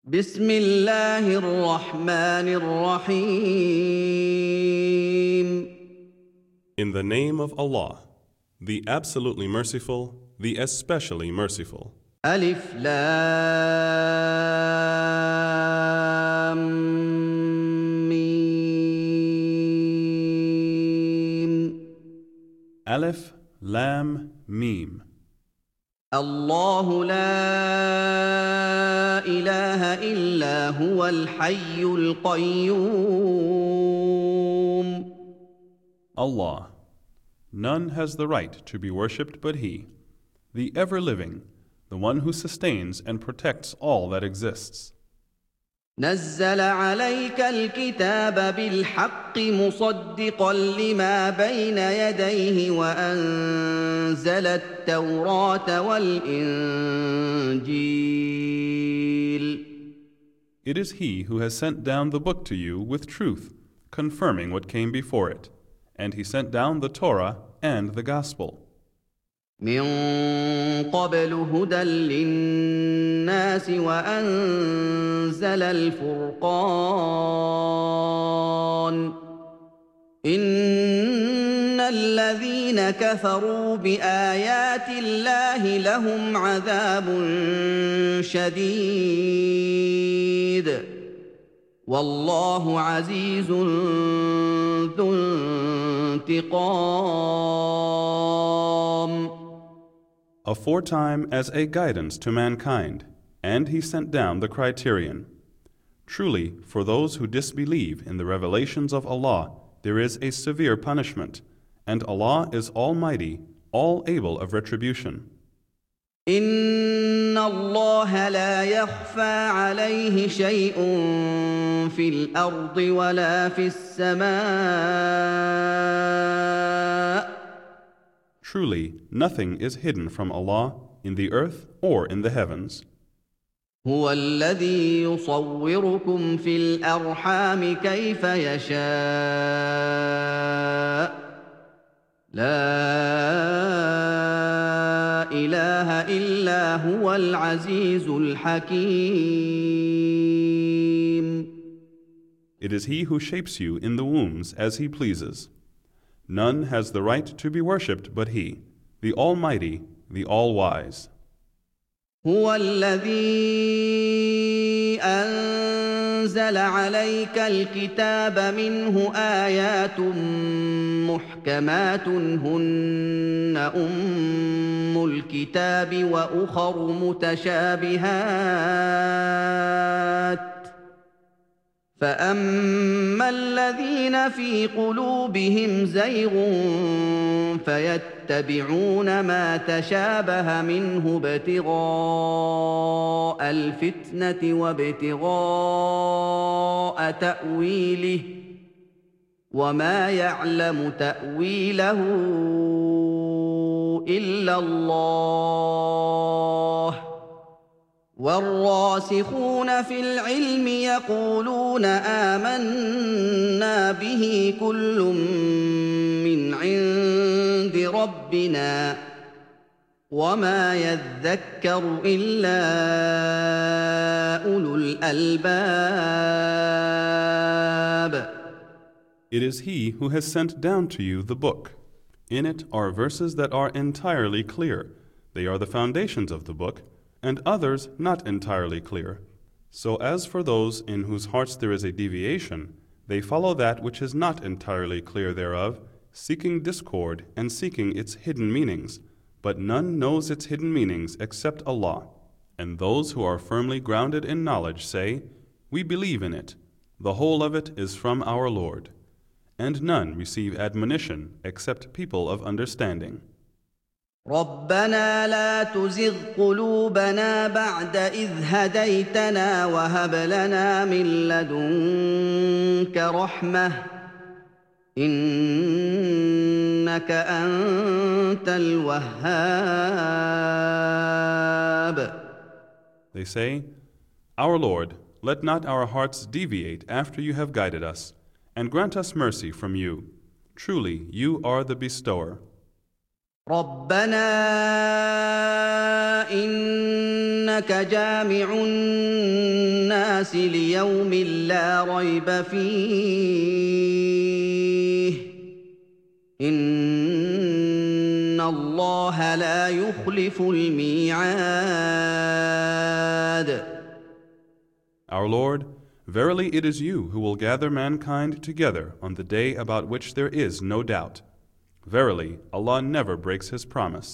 بسم الله الرحمن الرحيم. In the name of Allah, the absolutely merciful, the especially merciful. ألف لام ميم. Aleph, Lam, Mim. الله لا إله إلا هو الحي القيوم. Allah. None has the right to be worshipped but He, the ever-living, the one who sustains and protects all that exists. نزل عليك الكتاب بالحق مصدقا لما بين يديه وأنزل التوراة والإنجيل. It is He who has sent down the book to you with truth, confirming what came before it, and He sent down the Torah and the Gospel. من قبل هدى للناس وأنزل الفرقان. إن الذين كفروا بآيات الله لهم عذاب شديد والله عزيز ذو انتقام. Aforetime as a guidance to mankind, and He sent down the criterion. Truly, for those who disbelieve in the revelations of Allah, there is a severe punishment, and Allah is Almighty, all able of retribution. إن الله لا يخفى عليه شيء في الأرض ولا في السماء. Truly, nothing is hidden from Allah in the earth or in the heavens. هو الذي يصوركم في الأرحام كيف يشاء. لا إله إلا هو العزيز الحكيم. It is He who shapes you in the wombs as He pleases. None has the right to be worshipped but He, the Almighty, the All-Wise. هو الذي أنزل عليك الكتاب منه آيات محكمات هن أم الكتاب وأخر متشابهات فأما الذين في قلوبهم زيغ فيتبعون ما تشابه منه ابتغاء الفتنة وابتغاء تأويله وما يعلم تأويله إلا الله والراسخون في العلم يقولون آمنا به كل من عند ربنا وما يذكر إلا أولو الألباب. It is He who has sent down to you the book. In it are verses that are entirely clear. They are the foundations of the book, and others not entirely clear. So as for those in whose hearts there is a deviation, they follow that which is not entirely clear thereof, seeking discord and seeking its hidden meanings, but none knows its hidden meanings except Allah. And those who are firmly grounded in knowledge say, "We believe in it. The whole of it is from our Lord." And none receive admonition except people of understanding. ربنا لا تزغ قلوبنا بعد إذ هديتنا وهب لنا من لدنك رحمة إنك أنت الوهاب. They say, "Our Lord, let not our hearts deviate after you have guided us, and grant us mercy from you. Truly, you are the bestower." ربنا إنك جامع الناس ليوم لا ريب فيه إن الله لا يخلف الميعاد. Our Lord, verily it is you who will gather mankind together on the day about which there is no doubt. Verily, Allah never breaks His promise.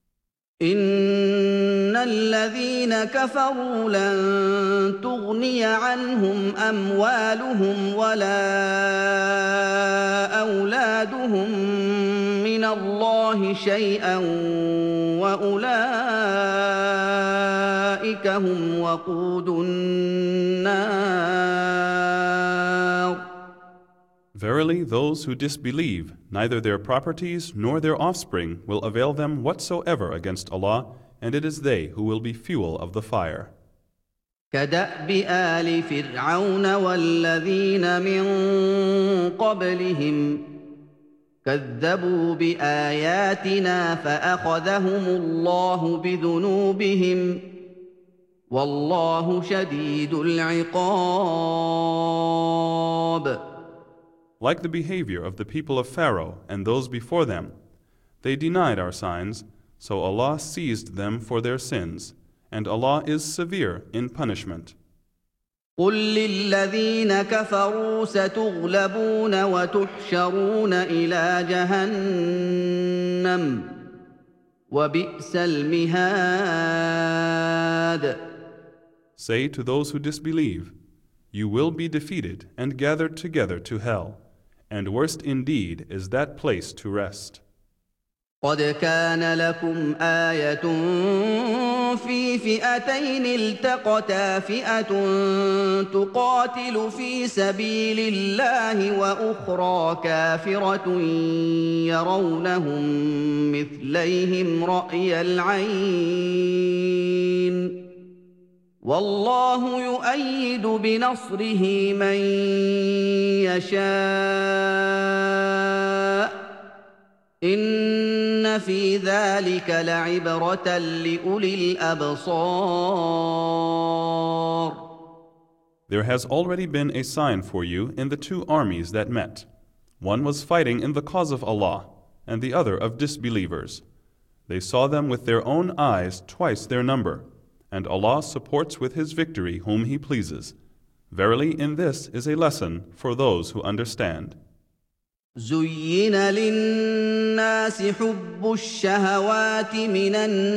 إن الذين كفروا لن تغني عنهم أموالهم ولا أولادهم من الله شيئا وأولئك هم وقود النار. Verily, those who disbelieve, neither their properties nor their offspring will avail them whatsoever against Allah, and it is they who will be fuel of the fire. كدأب آل فرعون والذين من قبلهم كذبوا بآياتنا فأخذهم الله بذنوبهم والله شديد العقاب. Like the behavior of the people of Pharaoh and those before them, they denied our signs, so Allah seized them for their sins, and Allah is severe in punishment. قل للذين كفروا ستغلبون وتحشرون إلى جهنم وبئس المهاد. Say to those who disbelieve, you will be defeated and gathered together to hell, and worst indeed is that place to rest. قد كان لكم آية في فئتين التقتا فئة تقاتل في سبيل الله وأخرى كافرة يرونهم مثليهم رأي العين والله يؤيد بنصره من يشاء إن في ذلك لعبرة لأولي الأبصار. There has already been a sign for you in the two armies that met. One was fighting in the cause of Allah, and the other of disbelievers. They saw them with their own eyes twice their number, and Allah supports with His victory whom He pleases. Verily, in this is a lesson for those who understand. زين للناس حب الشهوات من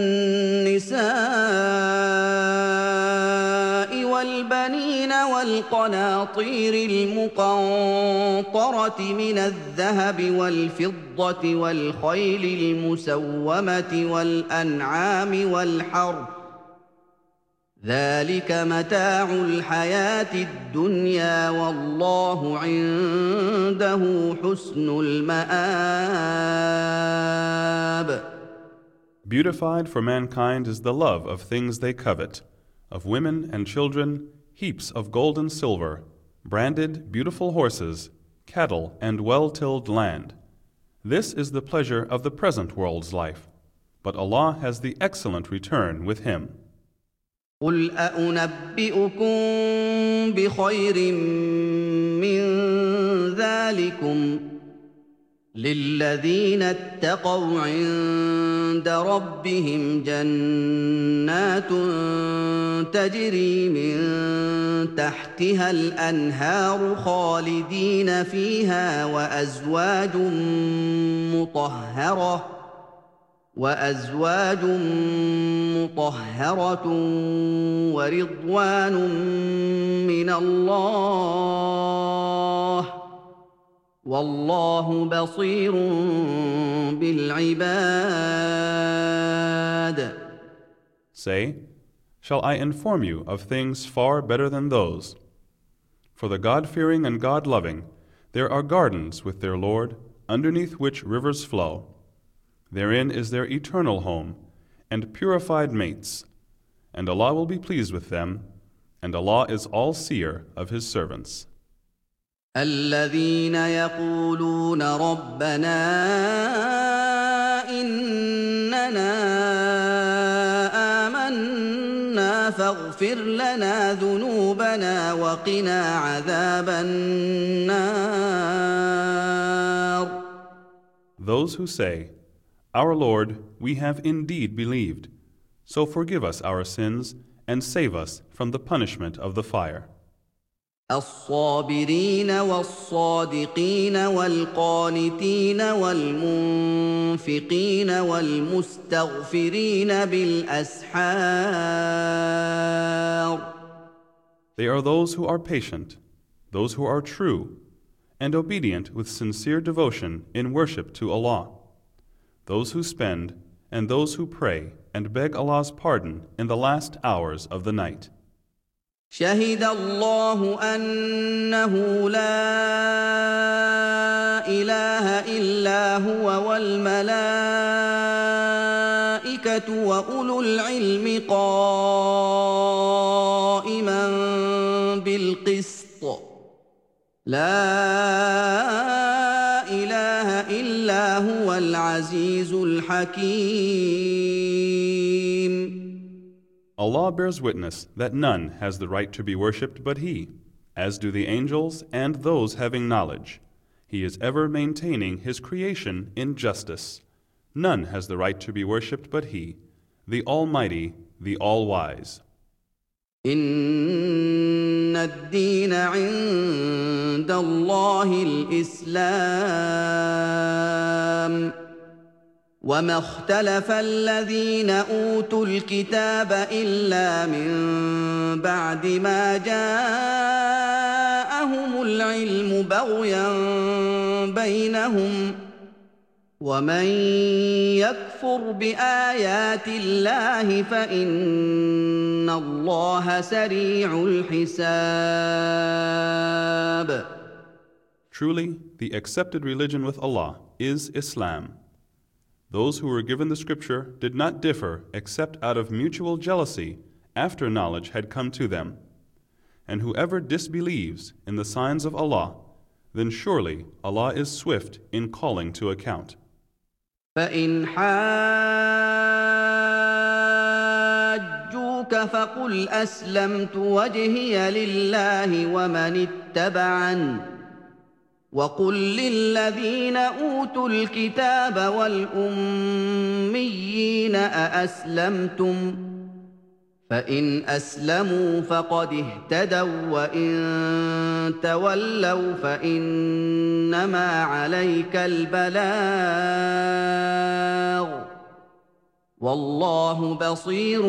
النساء والبنين والقناطير المقنطرة من الذهب والفضة والخيل المسومة والأنعام والحرث ذلك متاع الحياة الدنيا والله عنده حسن المآب. Beautified for mankind is the love of things they covet, of women and children, heaps of gold and silver, branded, beautiful horses, cattle, and well-tilled land. This is the pleasure of the present world's life, but Allah has the excellent return with Him. قل أنبئكم بخير من ذلكم للذين اتقوا عند ربهم جنات تجري من تحتها الأنهار خالدين فيها وأزواج مطهرة ورضوان من الله والله بصير بالعباد. Say, shall I inform you of things far better than those? For the God-fearing and God-loving, there are gardens with their Lord, underneath which rivers flow. Therein is their eternal home, and purified mates, and Allah will be pleased with them, and Allah is all-seer of His servants. الذين يقولون ربنا إننا فاغفر لنا ذنوبنا وقنا عذاب النار. Those who say, Our Lord, we have indeed believed, so forgive us our sins and save us from the punishment of the fire. الصابرين والصادقين والقانتين والمنفقين والمستغفرين بالأسحار. They are those who are patient, those who are true, and obedient with sincere devotion in worship to Allah, those who spend and those who pray and beg Allah's pardon in the last hours of the night. شهد الله أنه لا إله إلا هو والملائكة وأولو العلم قائما بالقسط لا إله إلا هو العزيز الحكيم. Allah bears witness that none has the right to be worshipped but He, as do the angels and those having knowledge. He is ever maintaining His creation in justice. None has the right to be worshipped but He, the Almighty, the All-Wise. إن الدين عند الله الإسلام وما اختلف الذين أوتوا الكتاب إلا من بعد ما جاءهم العلم بغيا بينهم ومن يكفر بآيات الله فإن الله سريع الحساب. Truly, the accepted religion with Allah is Islam. Those who were given the scripture did not differ except out of mutual jealousy after knowledge had come to them. And whoever disbelieves in the signs of Allah, then surely Allah is swift in calling to account. فإن حاجوك فقل أسلمت وجهي لله ومن اتبعني وقل للذين أوتوا الكتاب والأميين أأسلمتم فإن أسلموا فقد اهتدوا وإن تولوا فإنما عليك البلاغ والله بصير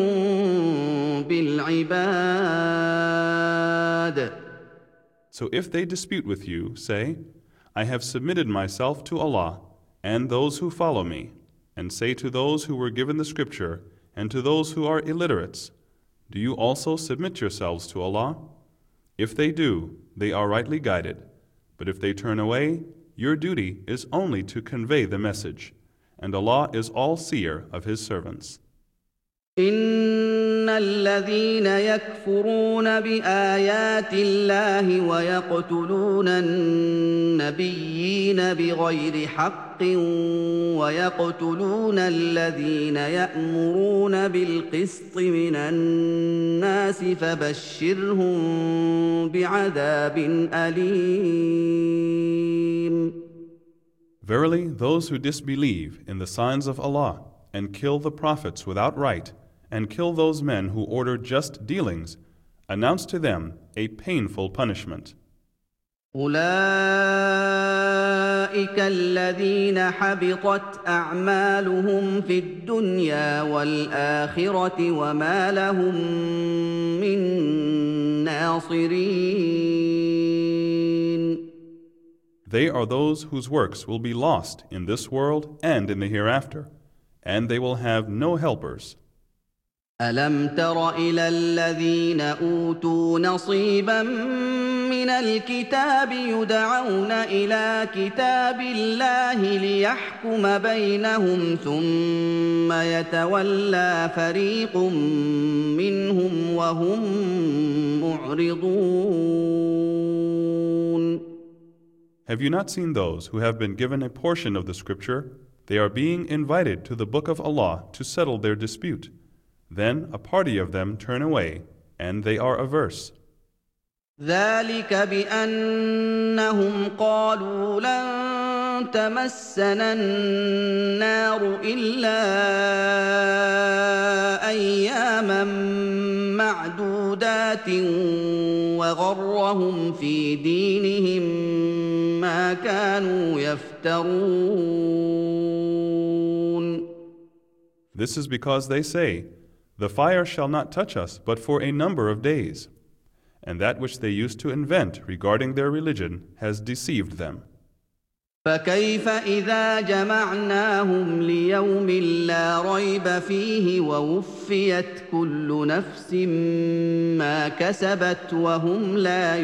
بالعباد. So if they dispute with you, say, I have submitted myself to Allah and those who follow me, and say to those who were given the scripture and to those who are illiterates, do you also submit yourselves to Allah? If they do, they are rightly guided. But if they turn away, your duty is only to convey the message, and Allah is all-seer of His servants. إن الذين يكفرون بآيات الله ويقتلون النبيين بغير حق ويقتلون الذين يأمرون بالقسط من الناس فبشرهم بعذاب أليم. Verily, those who disbelieve in the signs of Allah and kill the prophets without right and kill those men who order just dealings, announce to them a painful punishment. أولئك الذين حبطت أعمالهم في الدنيا والآخرة وما لهم من ناصرين. They are those whose works will be lost in this world and in the hereafter, and they will have no helpers. ألم تر إلى الذين أوتوا نصيبا من الكتاب يدعون إلى كتاب الله ليحكم بينهم ثم يتولى فريق منهم وهم معرضون. Have you not seen those who have been given a portion of the scripture? They are being invited to the book of Allah to settle their dispute. Then a party of them turn away, and they are averse. ذلك بأنهم قالوا لن تمسنا النار إلا أياما معدودات وغرهم في دينهم ما كانوا يفترون. This is because they say, "The fire shall not touch us but for a number of days." And that which they used to invent regarding their religion has deceived them. فكيف إذا جمعناهم ليوم لا ريب فيه ووفيت كل نفس ما كسبت وهم لا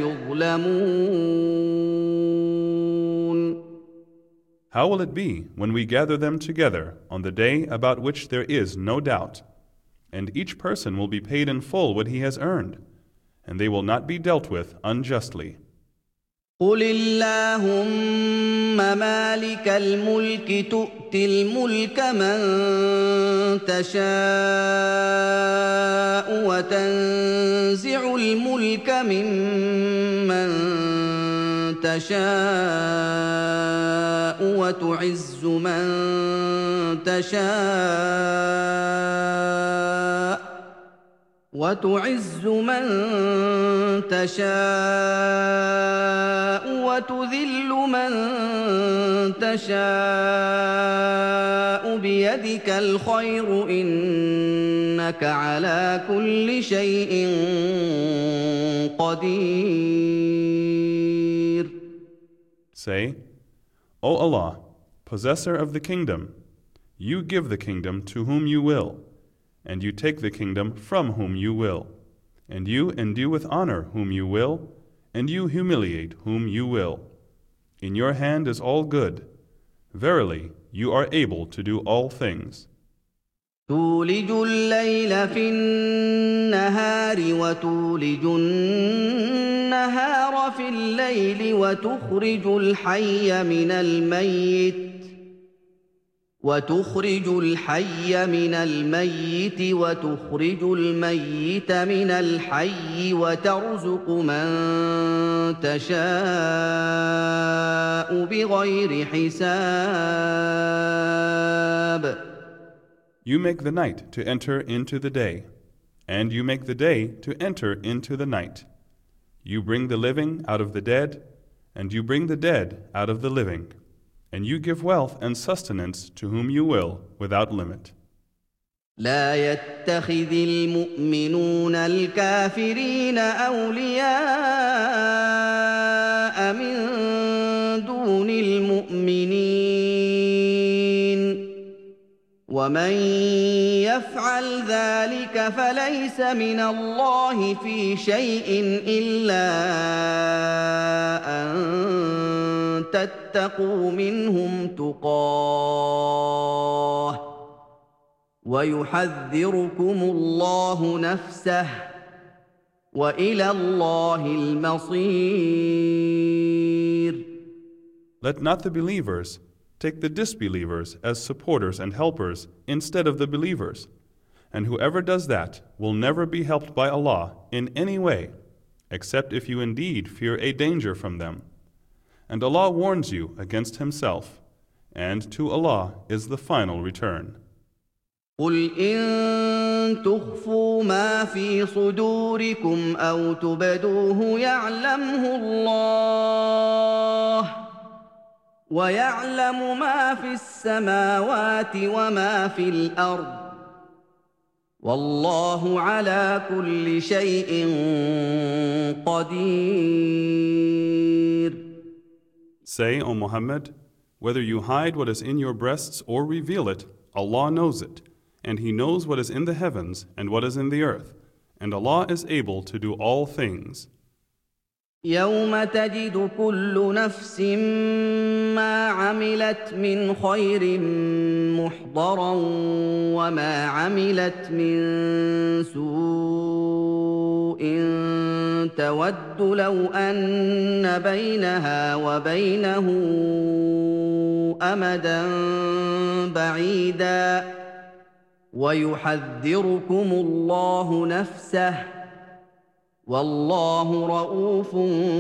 يظلمون. How will it be when we gather them together on the day about which there is no doubt, and each person will be paid in full what he has earned, and they will not be dealt with unjustly. قل اللهم مالك الملك تؤتي الملك من تشاء وتنزع الملك ممن تشاء وتعز من تشاء وتذل من تشاء بيدك الخير إنك على كل شيء قدير. Say, O Allah, possessor of the kingdom, you give the kingdom to whom you will, and you take the kingdom from whom you will, and you endue with honor whom you will, and you humiliate whom you will. In your hand is all good. Verily, you are able to do all things. تولج الليل في النهار وتولج النهار في الليل وتخرج الحي من الميت وتخرج الميت من الحي وترزق من تشاء بغير حساب. You make the night to enter into the day, and you make the day to enter into the night. You bring the living out of the dead, and you bring the dead out of the living. And you give wealth and sustenance to whom you will, without limit. لا يتخذ المؤمنون الكافرين أولياء من دون المؤمنين ومن يفعل ذلك فليس من الله في شيء إلا أن تتقوا منهم تقاه ويحذركم الله نفسه وإلى الله المصير. Let not the believers take the disbelievers as supporters and helpers instead of the believers, and whoever does that will never be helped by Allah in any way, except if you indeed fear a danger from them. And Allah warns you against Himself, and to Allah is the final return. قل إن تخفوا ما في صدوركم أو تبدوه يعلمه الله ويعلم ما في السماوات وما في الأرض والله على كل شيء قدير. Say, O Muhammad, whether you hide what is in your breasts or reveal it, Allah knows it, and He knows what is in the heavens and what is in the earth, and Allah is able to do all things. يوم تجد كل نفس ما عملت من خير محضرا وما عملت من سوء تود لو أن بينها وبينه أمدا بعيدا ويحذركم الله نفسه والله رءوف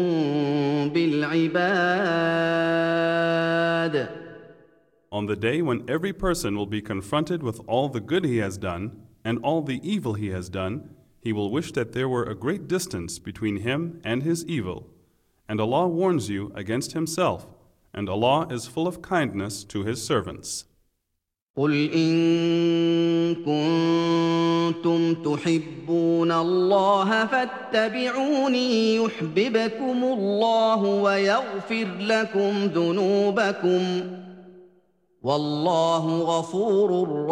بالعباد. On the day when every person will be confronted with all the good he has done and all the evil he has done, he will wish that there were a great distance between him and his evil. And Allah warns you against himself, and Allah is full of kindness to his servants. قل إن كنتم تحبون الله فاتبعوني يحببكم الله ويغفر لكم ذنوبكم والله غفور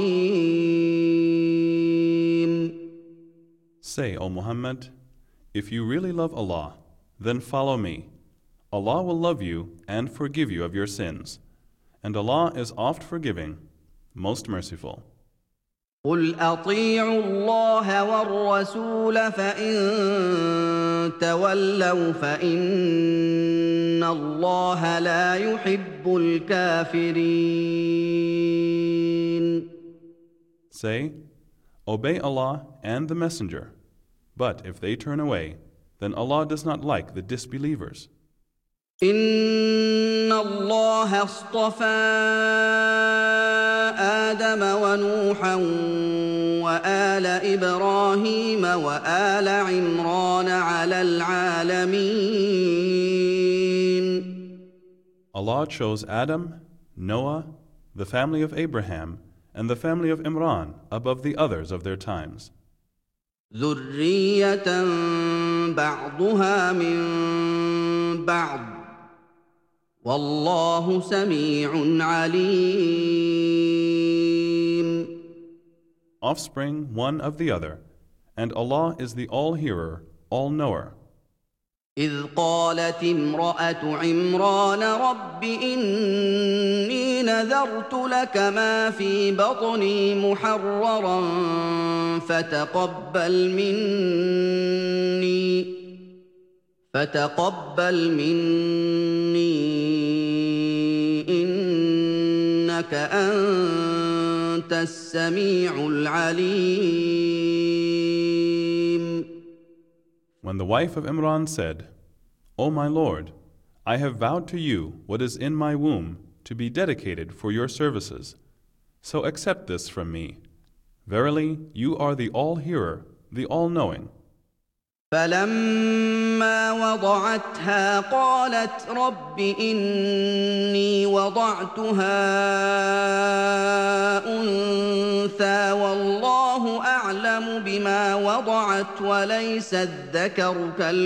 رحيم. Say, O Muhammad, if you really love Allah, then follow me. Allah will love you and forgive you of your sins. And Allah is oft forgiving, most merciful. قل أطيعوا الله والرسول فإن تولوا فإن الله لا يحب الكافرين. Say, obey Allah and the Messenger. But if they turn away, then Allah does not like the disbelievers. إن الله اصطفى آدم ونوحا وآل إبراهيم وآل عمران على العالمين. Allah chose Adam, Noah, the family of Abraham, and the family of Imran above the others of their times. ذرية بعضها من بعض والله سميع عليم. Offspring one of the other, and Allah is the all-hearer, all-knower. إذ قالت امرأة عمران رب إني نذرت لك ما في بطني محررا فتقبل مني إنك أنت السميع العليم. When the wife of Imran said, O my Lord, I have vowed to you what is in my womb to be dedicated for your services. So accept this from me. Verily, you are the all-hearer, the all-knowing. فلما وضعتها قالت رب إني وضعتها أنثى والله أعلم بما وضعت وليس الذكر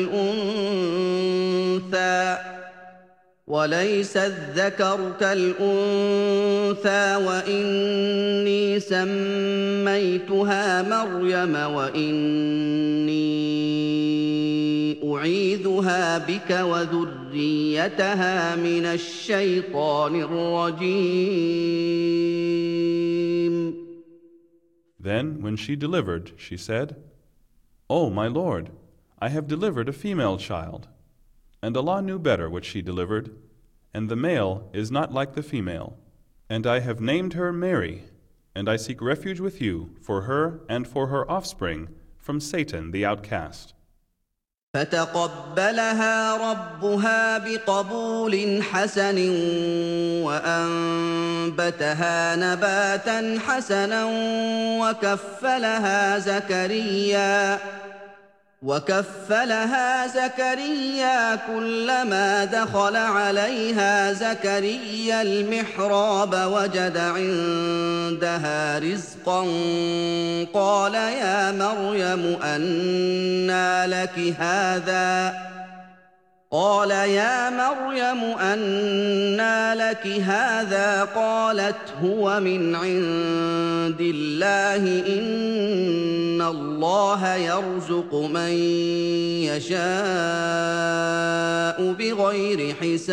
كالأنثى وإني سميتها مريم وإني أعيذها بك وذريتها من الشيطان الرجيم. Then, when she delivered, she said, O my Lord, I have delivered a female child. And Allah knew better what she delivered, and the male is not like the female. And I have named her Mary, and I seek refuge with you for her and for her offspring from Satan the outcast. فتقبلها ربها بقبول حسن وأنبتها نباتا حسنا وكفلها زكريا كلما دخل عليها زكريا المحراب وجد عندها رزقا قال يا مريم أنى لك هذا قالت هو من عند الله إن الله يرزق من يشاء بغير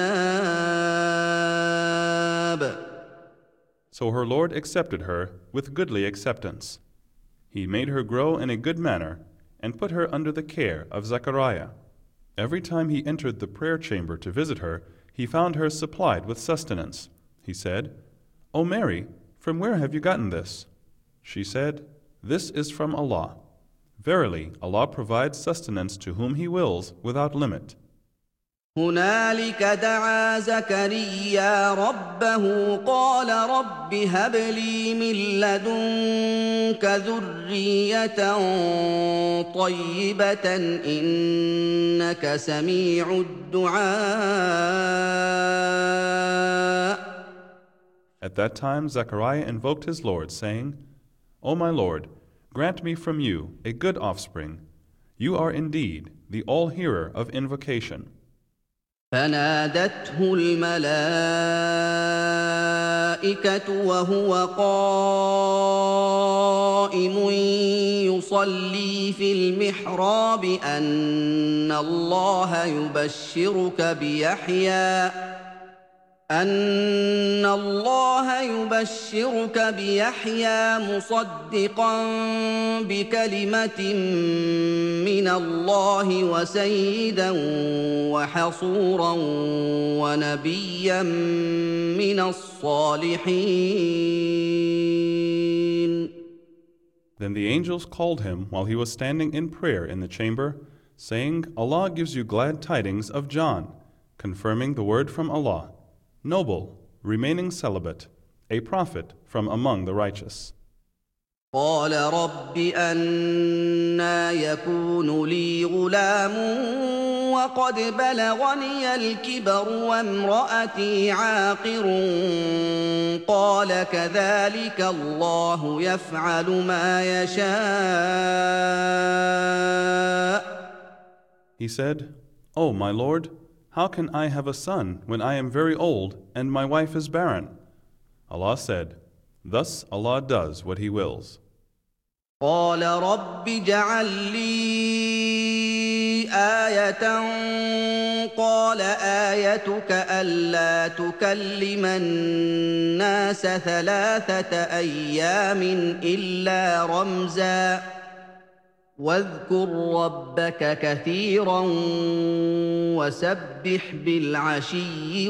حساب. So her Lord accepted her with goodly acceptance. He made her grow in a good manner and put her under the care of Zechariah. Every time he entered the prayer chamber to visit her, he found her supplied with sustenance. He said, O Mary, from where have you gotten this? She said, This is from Allah. Verily, Allah provides sustenance to whom He wills without limit. هنالك دعا زكريا ربه قال رب هب لي من لدنك ذرية طيبة إنك سميع الدعاء. At that time Zechariah invoked his Lord, saying, O my Lord, grant me from you a good offspring. You are indeed the all-hearer of invocation. فنادته الملائكة وهو قائم يصلي في المحراب أن الله يبشرك بيحيى مصدقا بكلمة من الله وسيدا وحصورا ونبيا من الصالحين. Then the angels called him while he was standing in prayer in the chamber, saying, Allah gives you glad tidings of John, confirming the word from Allah, noble, remaining celibate, a prophet from among the righteous. قال رب أنى يكون لي غلام وقد بلغني الكبر وامرأتي عاقر قال كذلك الله يفعل ما يشاء. He said, O my Lord, how can I have a son when I am very old and my wife is barren? Allah said, Thus Allah does what He wills. قال رب اجعل لي آية قال آيتك ألا تكلم الناس 3 أيام إلا رمزا واذكر ربك كثيرا وسبح بالعشي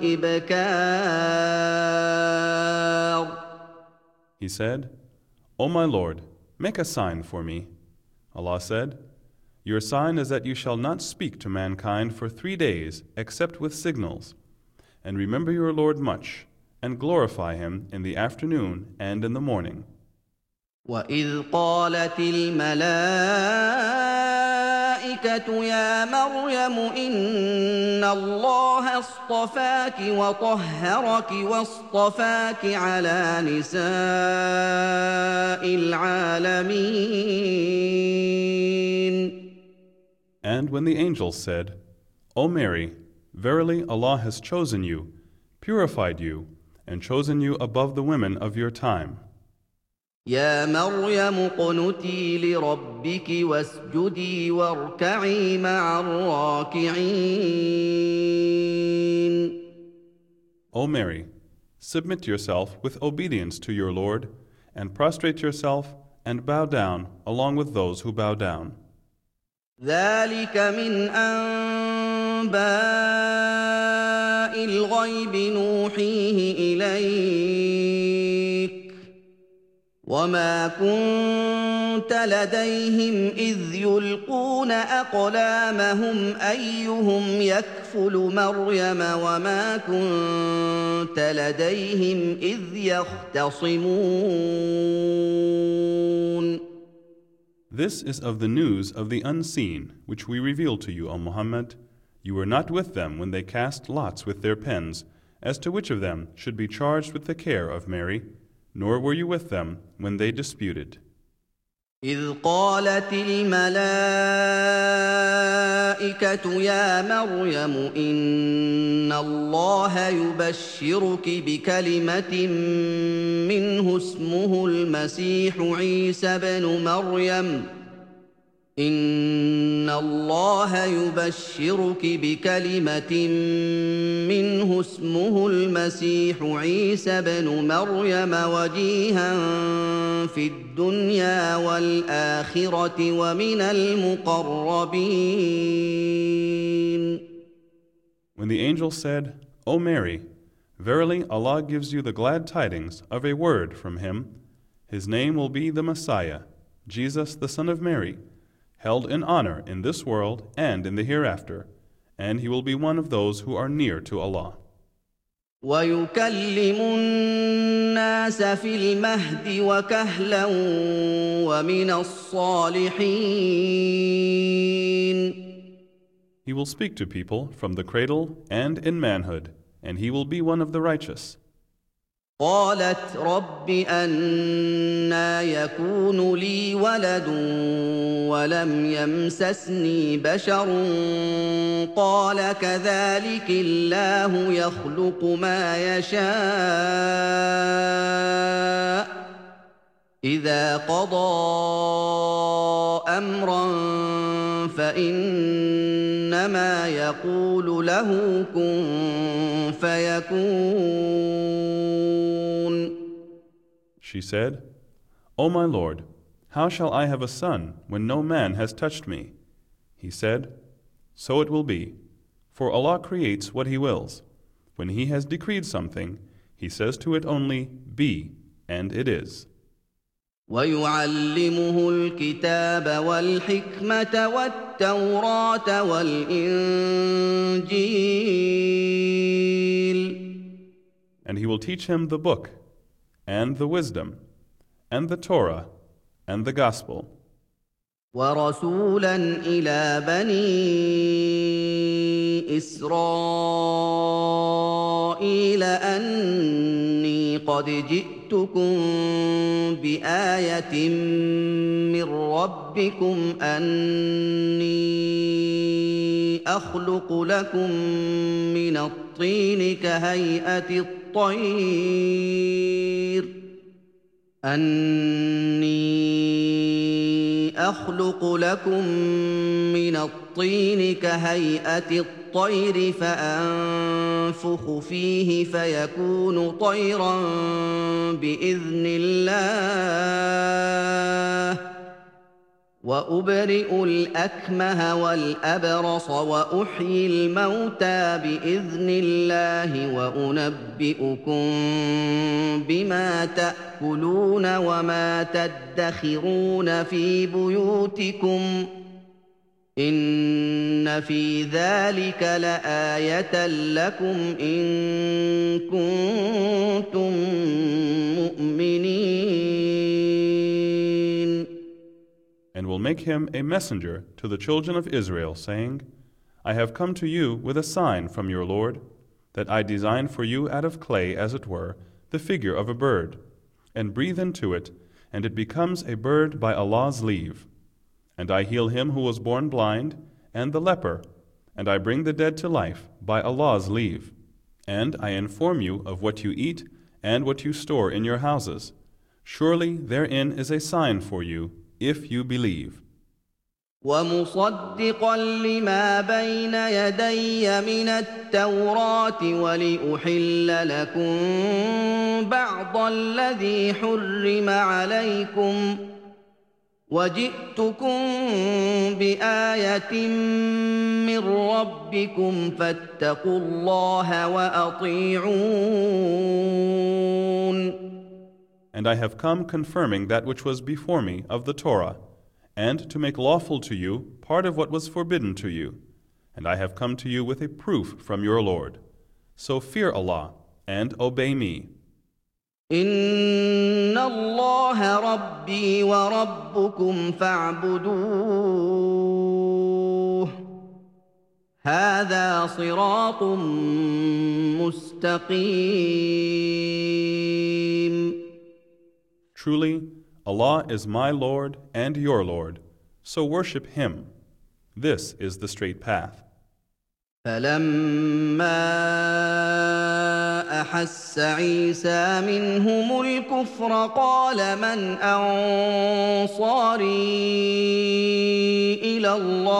والإبكار. He said, O my Lord, make a sign for me. Allah said, Your sign is that you shall not speak to mankind for 3 days except with signals, and remember your Lord much, and glorify Him in the afternoon and in the morning. وَإِذْ قَالَتِ الْمَلَائِكَةُ يَا مَرْيَمُ إِنَّ اللَّهَ اصْطَفَاكِ وَطَهَّرَكِ وَاصْطَفَاكِ عَلَى نِسَاءِ الْعَالَمِينَ. And when the angels said, O Mary, verily Allah has chosen you, purified you, and chosen you above the women of your time. يا مريم اقنتي لربك واسجدي واركعي مع الراكعين. O Mary, submit yourself with obedience to your Lord, and prostrate yourself and bow down along with those who bow down. ذلك من أنباء الغيب نوحيه إليك وما كنت لديهم إذ يلقون أقلامهم أيهم يكفل مريم وما كنت لديهم إذ يختصمون. This is of the news of the unseen, which we reveal to you, O Muhammad. You were not with them when they cast lots with their pens, as to which of them should be charged with the care of Mary, nor were you with them when they disputed. إذ قالت الملائكة يا مريم إن الله يبشرك بكلمة منه اسمه المسيح عيسى بن مريم إن الله يبشرك بكلمة منه اسمه المسيح عيسى بن مريم وجيها في الدنيا والآخرة ومن المقربين. When the angel said, O Mary, verily Allah gives you the glad tidings of a word from Him. His name will be the Messiah, Jesus the son of Mary, held in honor in this world and in the hereafter, and he will be one of those who are near to Allah. ويكلم الناس في المهد وكهلا ومن الصالحين. He will speak to people from the cradle and in manhood, and he will be one of the righteous. قالت رب أنى يكون لي ولد ولم يمسسني بشر قال كذلك الله يخلق ما يشاء إذا قضى أمرا فإنما يقول له كن فيكون. She said, O my Lord, how shall I have a son when no man has touched me? He said, So it will be, for Allah creates what He wills. When He has decreed something, He says to it only, Be, and it is. ويعلمه الكتاب والحكمة والتوراة والإنجيل. And He will teach him the book, and the wisdom, and the Torah, and the gospel. ورسولا إلى بني إسرائيل أني قد جئتكم بآية من ربكم أني أخلق لكم من الطين كهيئة الطير فأنفخ فيه فيكون طيرا بإذن الله وأبرئ الأكمه والأبرص وأحيي الموتى بإذن الله وأنبئكم بما تأكلون وما تدخرون في بيوتكم إن في ذلك لآية لكم إن كنتم مؤمنين. And will make him a messenger to the children of Israel, saying, I have come to you with a sign from your Lord, that I design for you out of clay, as it were, the figure of a bird, and breathe into it, and it becomes a bird by Allah's leave. And I heal him who was born blind, and the leper, and I bring the dead to life by Allah's leave. And I inform you of what you eat and what you store in your houses. Surely therein is a sign for you, if you believe. ومصدقا لما بين يدي من التوراة ولأحل لكم بعض الذي حرم عليكم وجئتكم بآية من ربكم فاتقوا الله وأطيعون. And I have come confirming that which was before me of the Torah, and to make lawful to you part of what was forbidden to you. And I have come to you with a proof from your Lord. So fear Allah and obey me. إن الله ربي وربكم فاعبدوه هذا صراط مستقيم. Truly, Allah is my Lord and your Lord, so worship Him. This is the straight path. فلما أحس عيسى منهم الكفر قال من أنصاري إلى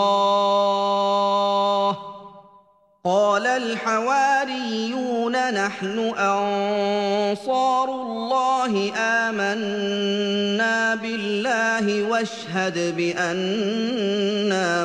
الله قال الحواريون نحن أنصار الله آمنا بالله واشهد بأننا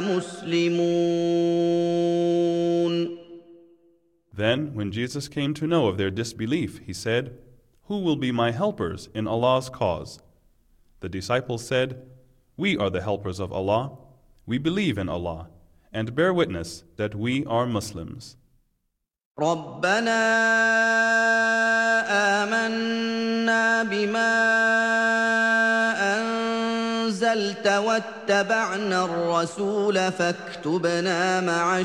مسلمون. Then, when Jesus came to know of their disbelief, he said, Who will be my helpers in Allah's cause? The disciples said, We are the helpers of Allah. We believe in Allah, and bear witness that we are Muslims. ربنا آمنا بما أنزلت واتبعنا الرسول فاكتبنا مع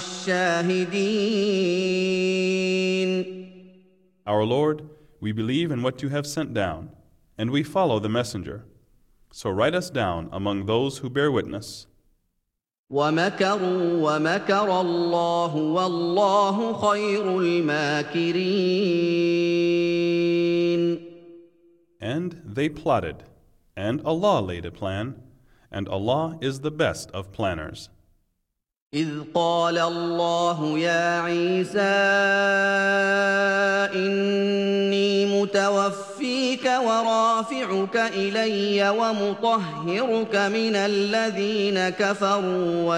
الشاهدين. Our Lord, we believe in what you have sent down, and we follow the messenger. So write us down among those who bear witness. ومكروا ومكر الله والله خير الماكرين. And they plotted, and Allah laid a plan, and Allah is the best of planners. إذ قال الله يا عيسى إني متوفيك ورافعك إلي ومطهرك من الذين كفروا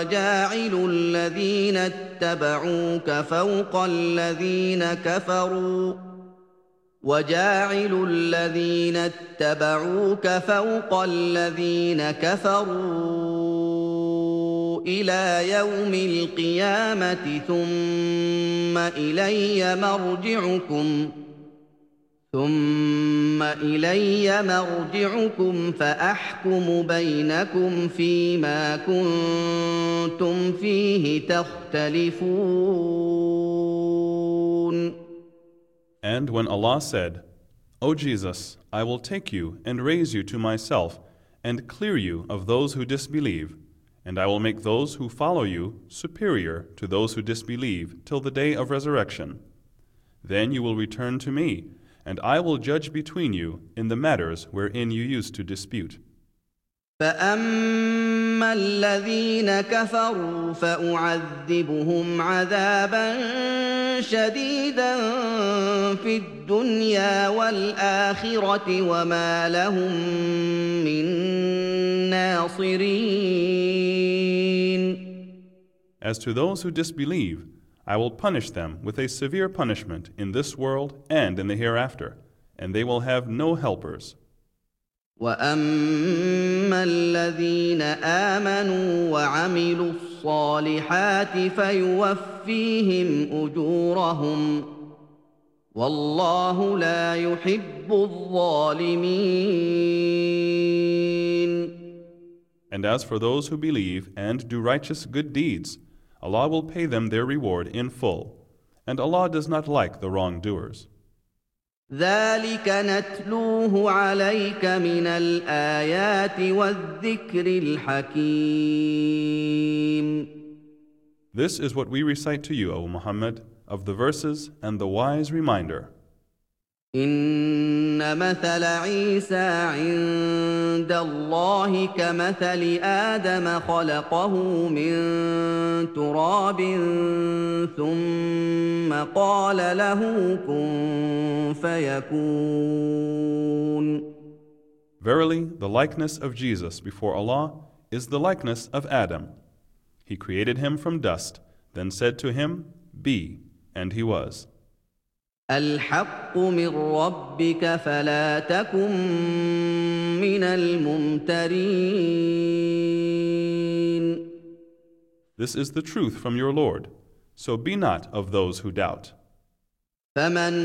وجاعل الذين اتبعوك فوق الذين كفروا إلى يوم القيامة ثم إلي مرجعكم فأحكم بينكم فيما كنتم فيه تختلفون. And when Allah said, O Jesus, I will take you and raise you to myself and clear you of those who disbelieve, and I will make those who follow you superior to those who disbelieve till the day of resurrection. Then you will return to me, and I will judge between you in the matters wherein you used to dispute. فأما الذين كفروا فأعذبهم عذابا شديدا في الدنيا والآخرة وما لهم من ناصرين. As to those who disbelieve, I will punish them with a severe punishment in this world and in the hereafter, and they will have no helpers. وأما الذين آمنوا وعملوا الصالحات فيوفيهم أجورهم والله لا يحب الظالمين. And as for those who believe and do righteous good deeds, Allah will pay them their reward in full, and Allah does not like the wrongdoers. ذلك نتلوه عليك من الآيات والذكر الحكيم. This is what we recite to you, O Muhammad, of the verses and the wise reminder. إن مثل عيسى عند الله كمثل آدم خلقه من تراب ثم قال له كن فيكون. Verily, the likeness of Jesus before Allah is the likeness of Adam. He created him from dust, then said to him, Be, and he was. الحق من ربك فلا تكن من الممترين. This is the truth from your Lord, so be not of those who doubt. فمن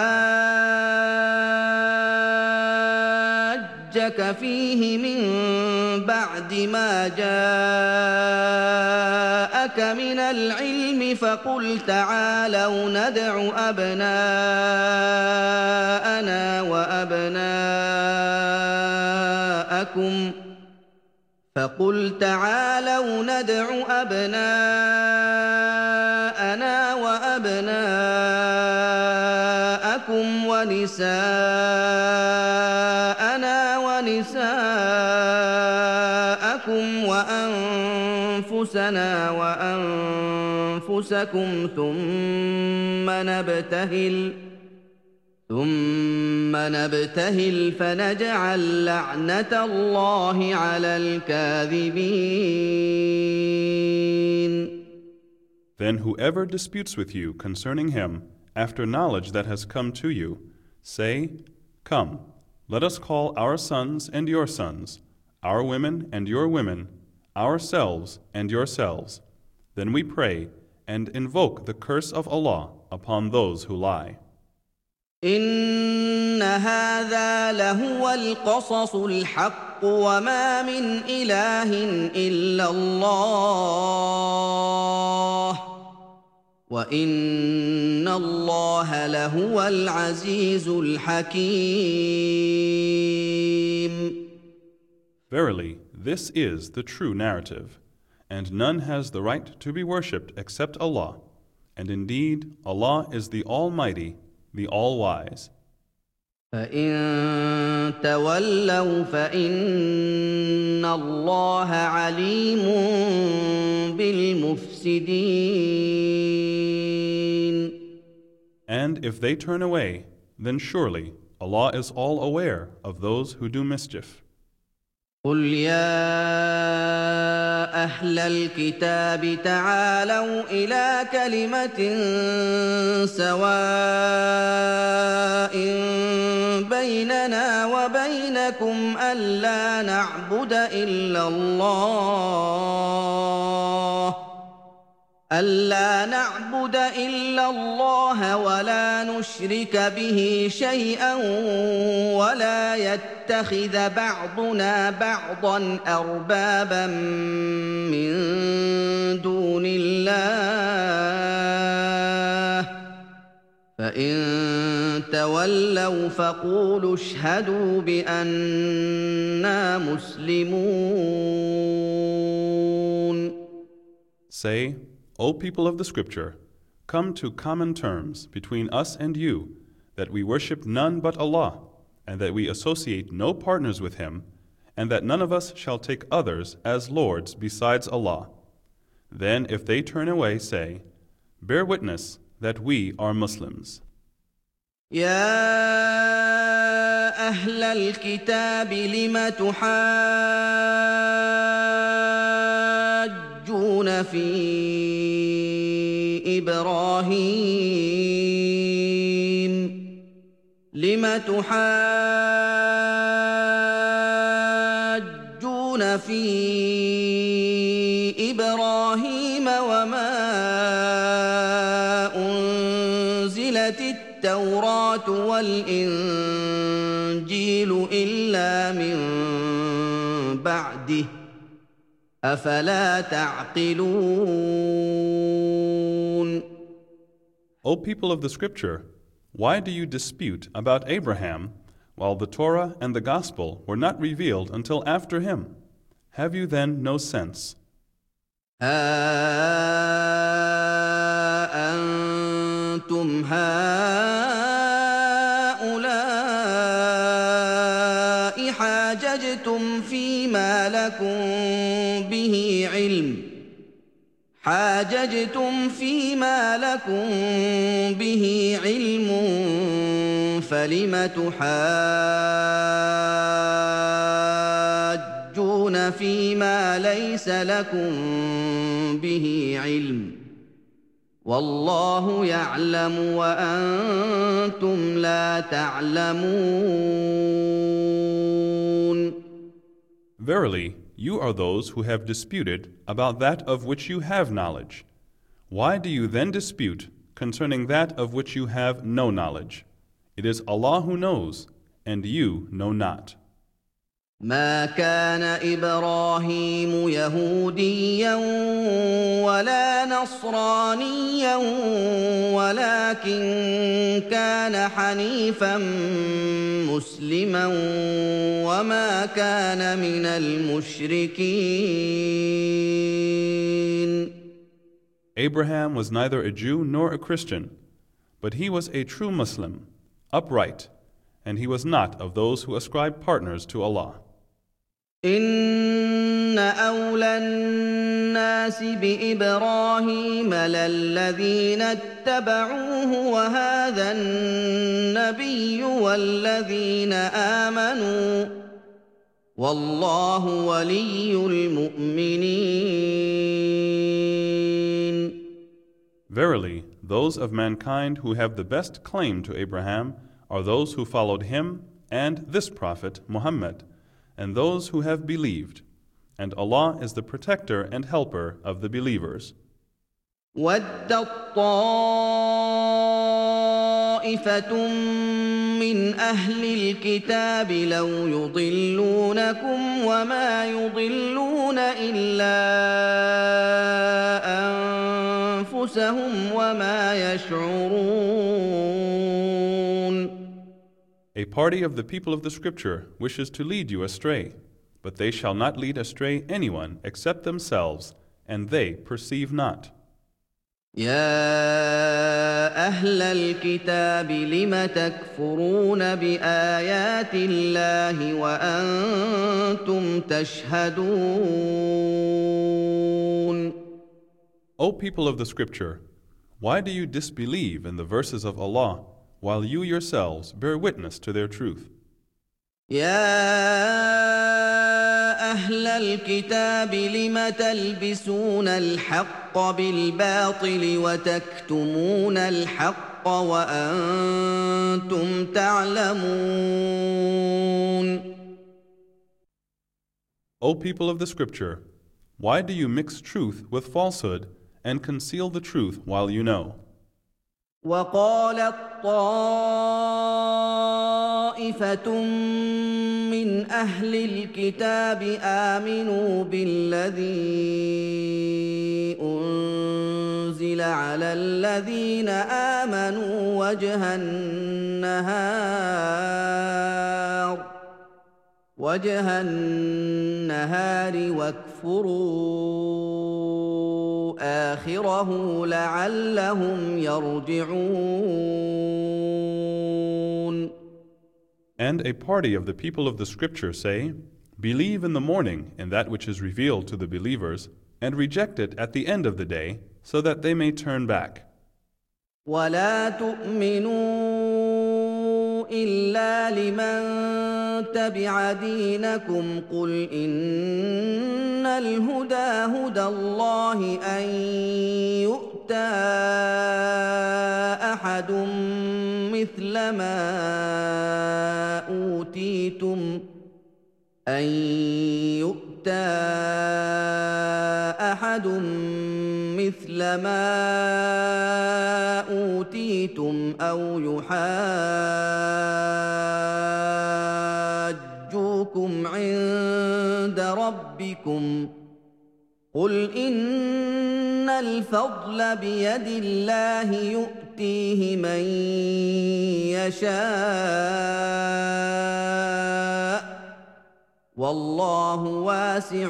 حاجك فيه من بعد ما جاءك من العلم فقل تعالوا ندع أبناءنا وأبناءكم ونساءنا ونساءكم وأنفسنا وأنفسكم ثم نبتهل فنجعل لعنة الله على الكاذبين. Then whoever disputes with you concerning him, after knowledge that has come to you, say, Come, let us call our sons and your sons, our women and your women, ourselves and yourselves. Then we pray and invoke the curse of Allah upon those who lie. إن هذا لهو القصص الحق وما من إله إلا الله وإن الله لهو العزيز الحكيم. Verily, this is the true narrative, and none has the right to be worshipped except Allah, and indeed Allah is the Almighty, the All-Wise. فإن تولوا فإن الله عليم بالمفسدين. And if they turn away, then surely Allah is all aware of those who do mischief. قل يا أهل الكتاب تعالوا إلى كلمة سواء بيننا وبينكم ألا نعبد إلا الله ولا نشرك به شيئا ولا يتخذ بعضنا بعضا أربابا من دون الله فإن تولوا فقولوا اشهدوا بأننا مسلمون. Say, O people of the Scripture, come to common terms between us and you, that we worship none but Allah, and that we associate no partners with Him, and that none of us shall take others as lords besides Allah. Then if they turn away, say, bear witness that we are Muslims. يا أهل الكتاب لم تحاجون في إبراهيم وما أنزلت التوراة والإنجيل إلا من بعده أفلا تعقلون. O people of the Scripture, why do you dispute about Abraham while the Torah and the Gospel were not revealed until after him? Have you then no sense? أنتم هؤلاء حاججتم فيما لكم به علم فلم تحاجون فيما ليس لكم به علم والله يعلم وأنتم لا تعلمون. Verily, you are those who have disputed about that of which you have knowledge. Why do you then dispute concerning that of which you have no knowledge? It is Allah who knows, and you know not. ما كان إبراهيم يهوديا ولا نصرانيا ولكن كان حنيفا مسلما وما كان من المشركين. Abraham was neither a Jew nor a Christian, but he was a true Muslim, upright, and he was not of those who ascribe partners to Allah. إن أولى الناس بإبراهيم للذين اتبعوه وهذا النبي والذين آمنوا والله ولي المؤمنين. Verily, those of mankind who have the best claim to Abraham are those who followed him and this prophet, Muhammad, and those who have believed, and Allah is the protector and helper of the believers. وَدَّت طَّائِفَةٌ مِّنْ أَهْلِ الْكِتَابِ لَوْ يُضِلُّونَكُمْ وَمَا يُضِلُّونَ إِلَّا أَنفُسَهُمْ وَمَا يَشْعُرُونَ. A party of the people of the Scripture wishes to lead you astray, but they shall not lead astray anyone except themselves, and they perceive not. يا أهل الكتاب لم تكفرون بآيات الله وأنتم تشهدون. O people of the Scripture, why do you disbelieve in the verses of Allah while you yourselves bear witness to their truth? يا أهل الكتاب لم تلبسون الحق بالباطل وتكتمون الحق وأنتم تعلمون. O people of the Scripture, why do you mix truth with falsehood and conceal the truth while you know? وقالت طائفة من أهل الكتاب آمنوا بالذي أنزل على الذين آمنوا وجه النهار واكفروا آخره لعلهم يرجعون. And a party of the people of the Scripture say, believe in the morning in that which is revealed to the believers, and reject it at the end of the day, so that they may turn back. ولا تؤمنوا إلا لمن تبع دينكم قل إن الهدى هدى الله أن يؤتى أحد مثل ما أوتيتم أو يحاجوكم عند ربكم قل إن الفضل بيد الله يؤتيه من يشاء والله واسع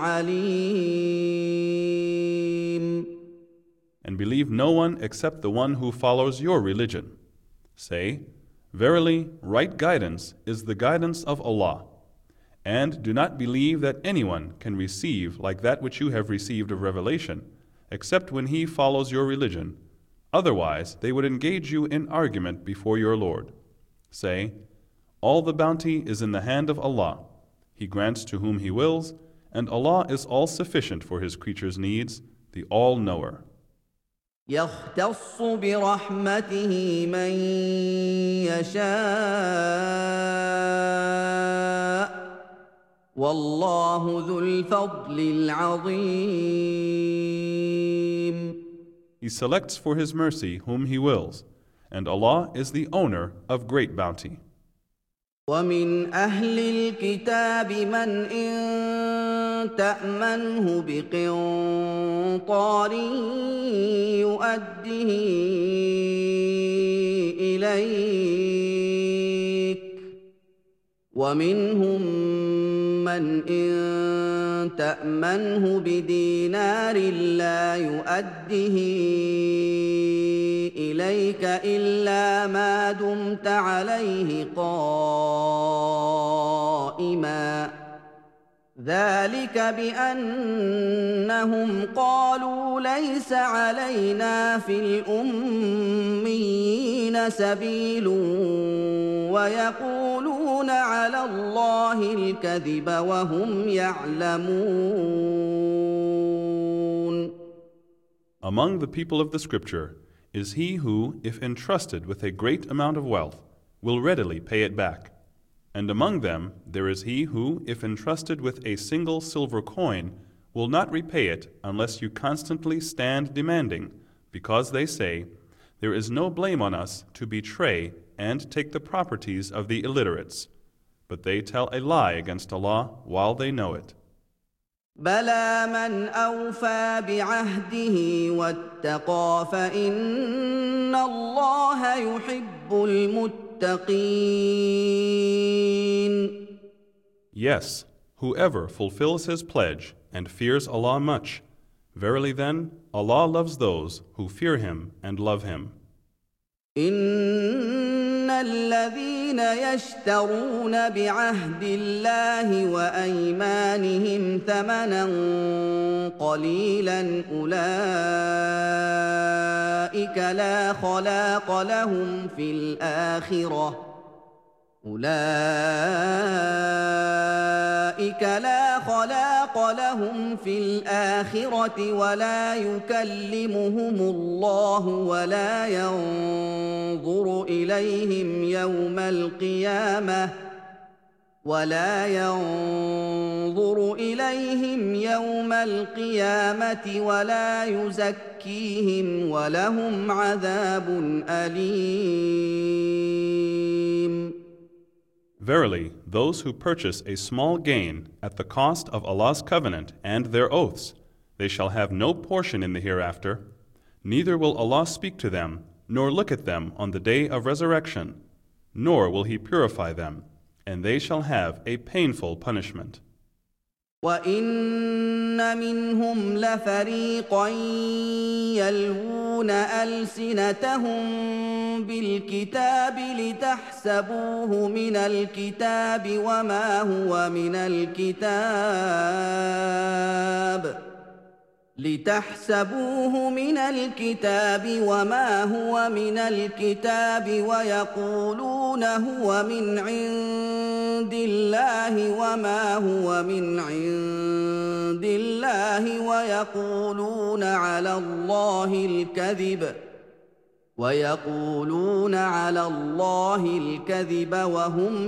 عليم. And believe no one except the one who follows your religion. Say, verily, right guidance is the guidance of Allah. And do not believe that anyone can receive like that which you have received of revelation, except when he follows your religion. Otherwise, they would engage you in argument before your Lord. Say, all the bounty is in the hand of Allah. He grants to whom He wills, and Allah is all-sufficient for His creatures' needs, the All-Knower. يختص برحمته من يشاء والله ذو الفضل العظيم. He selects for His mercy whom He wills, and Allah is the owner of great bounty. ومن أهل الكتاب من إن تأمنه بقنطار يؤده إليك ومنهم من إن تأمنه بدينار لا يؤده إليك إلا ما دمت عليه قائما ذلك بأنهم قالوا ليس علينا في الأميين سبيل ويقولون على الله الكذب وهم يعلمون. Among the people of the Scripture is he who, if entrusted with a great amount of wealth, will readily pay it back. And among them there is he who, if entrusted with a single silver coin, will not repay it unless you constantly stand demanding, because they say, there is no blame on us to betray and take the properties of the illiterates. But they tell a lie against Allah while they know it. بلى من أوفى بعهده واتقى فإن الله يحب المتقين. Yes, whoever fulfills his pledge and fears Allah much, verily then Allah loves those who fear Him and love Him. إن الذين يشترون بعهد الله وأيمانهم ثمنا قليلا أولئك لا خلاق لهم في الآخرة ولا يكلمهم الله ولا ينظر إليهم يوم القيامة ولا يزكيهم ولهم عذاب أليم. Verily, those who purchase a small gain at the cost of Allah's covenant and their oaths, they shall have no portion in the hereafter, neither will Allah speak to them, nor look at them on the day of resurrection, nor will He purify them, and they shall have a painful punishment. وَإِنَّ مِنْهُمْ لَفَرِيقًا يَلْوُونَ أَلْسِنَتَهُم بِالْكِتَابِ لِتَحْسَبُوهُ مِنَ الْكِتَابِ وَمَا هُوَ مِنَ الْكِتَابِ وَيَقُولُونَ هُوَ مِنْ عِندِ اللَّهِ وَمَا هُوَ مِنْ عِندِ اللَّهِ وَيَقُولُونَ عَلَى اللَّهِ الْكَذِبَ وَهُمْ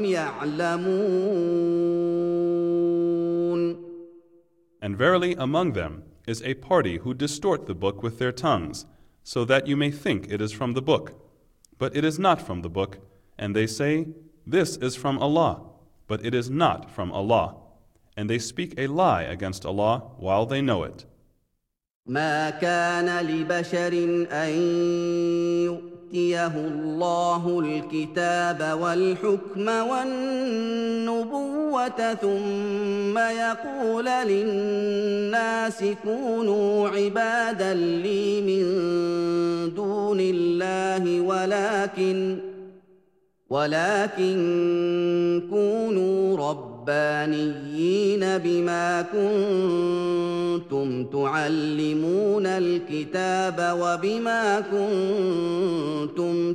يَعْلَمُونَ. And verily among them is a party who distort the book with their tongues, so that you may think it is from the book. But it is not from the book, and they say, this is from Allah, but it is not from Allah. And they speak a lie against Allah while they know it. ما كان لبشر أن يؤتيه الله الكتاب والحكم والنبوة ثم يقول للناس كونوا عبادا لي من دون الله ولكن كونوا ربانيين بما كنتم تعلمون الكتاب وبما كنتم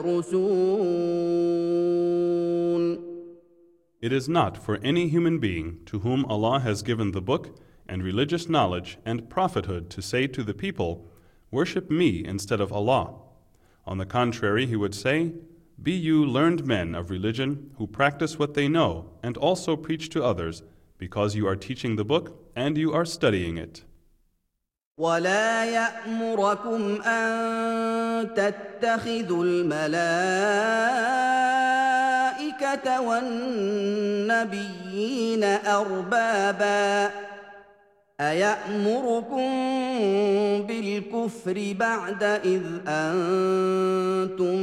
تدرسون. It is not for any human being to whom Allah has given the book and religious knowledge and prophethood to say to the people, worship me instead of Allah. On the contrary, he would say, be you learned men of religion who practice what they know and also preach to others, because you are teaching the book and you are studying it. ولا يأمركم أن تتخذوا الملائكة والنبيين أربابا أيأمركم بالكفر بعد إذ أنتم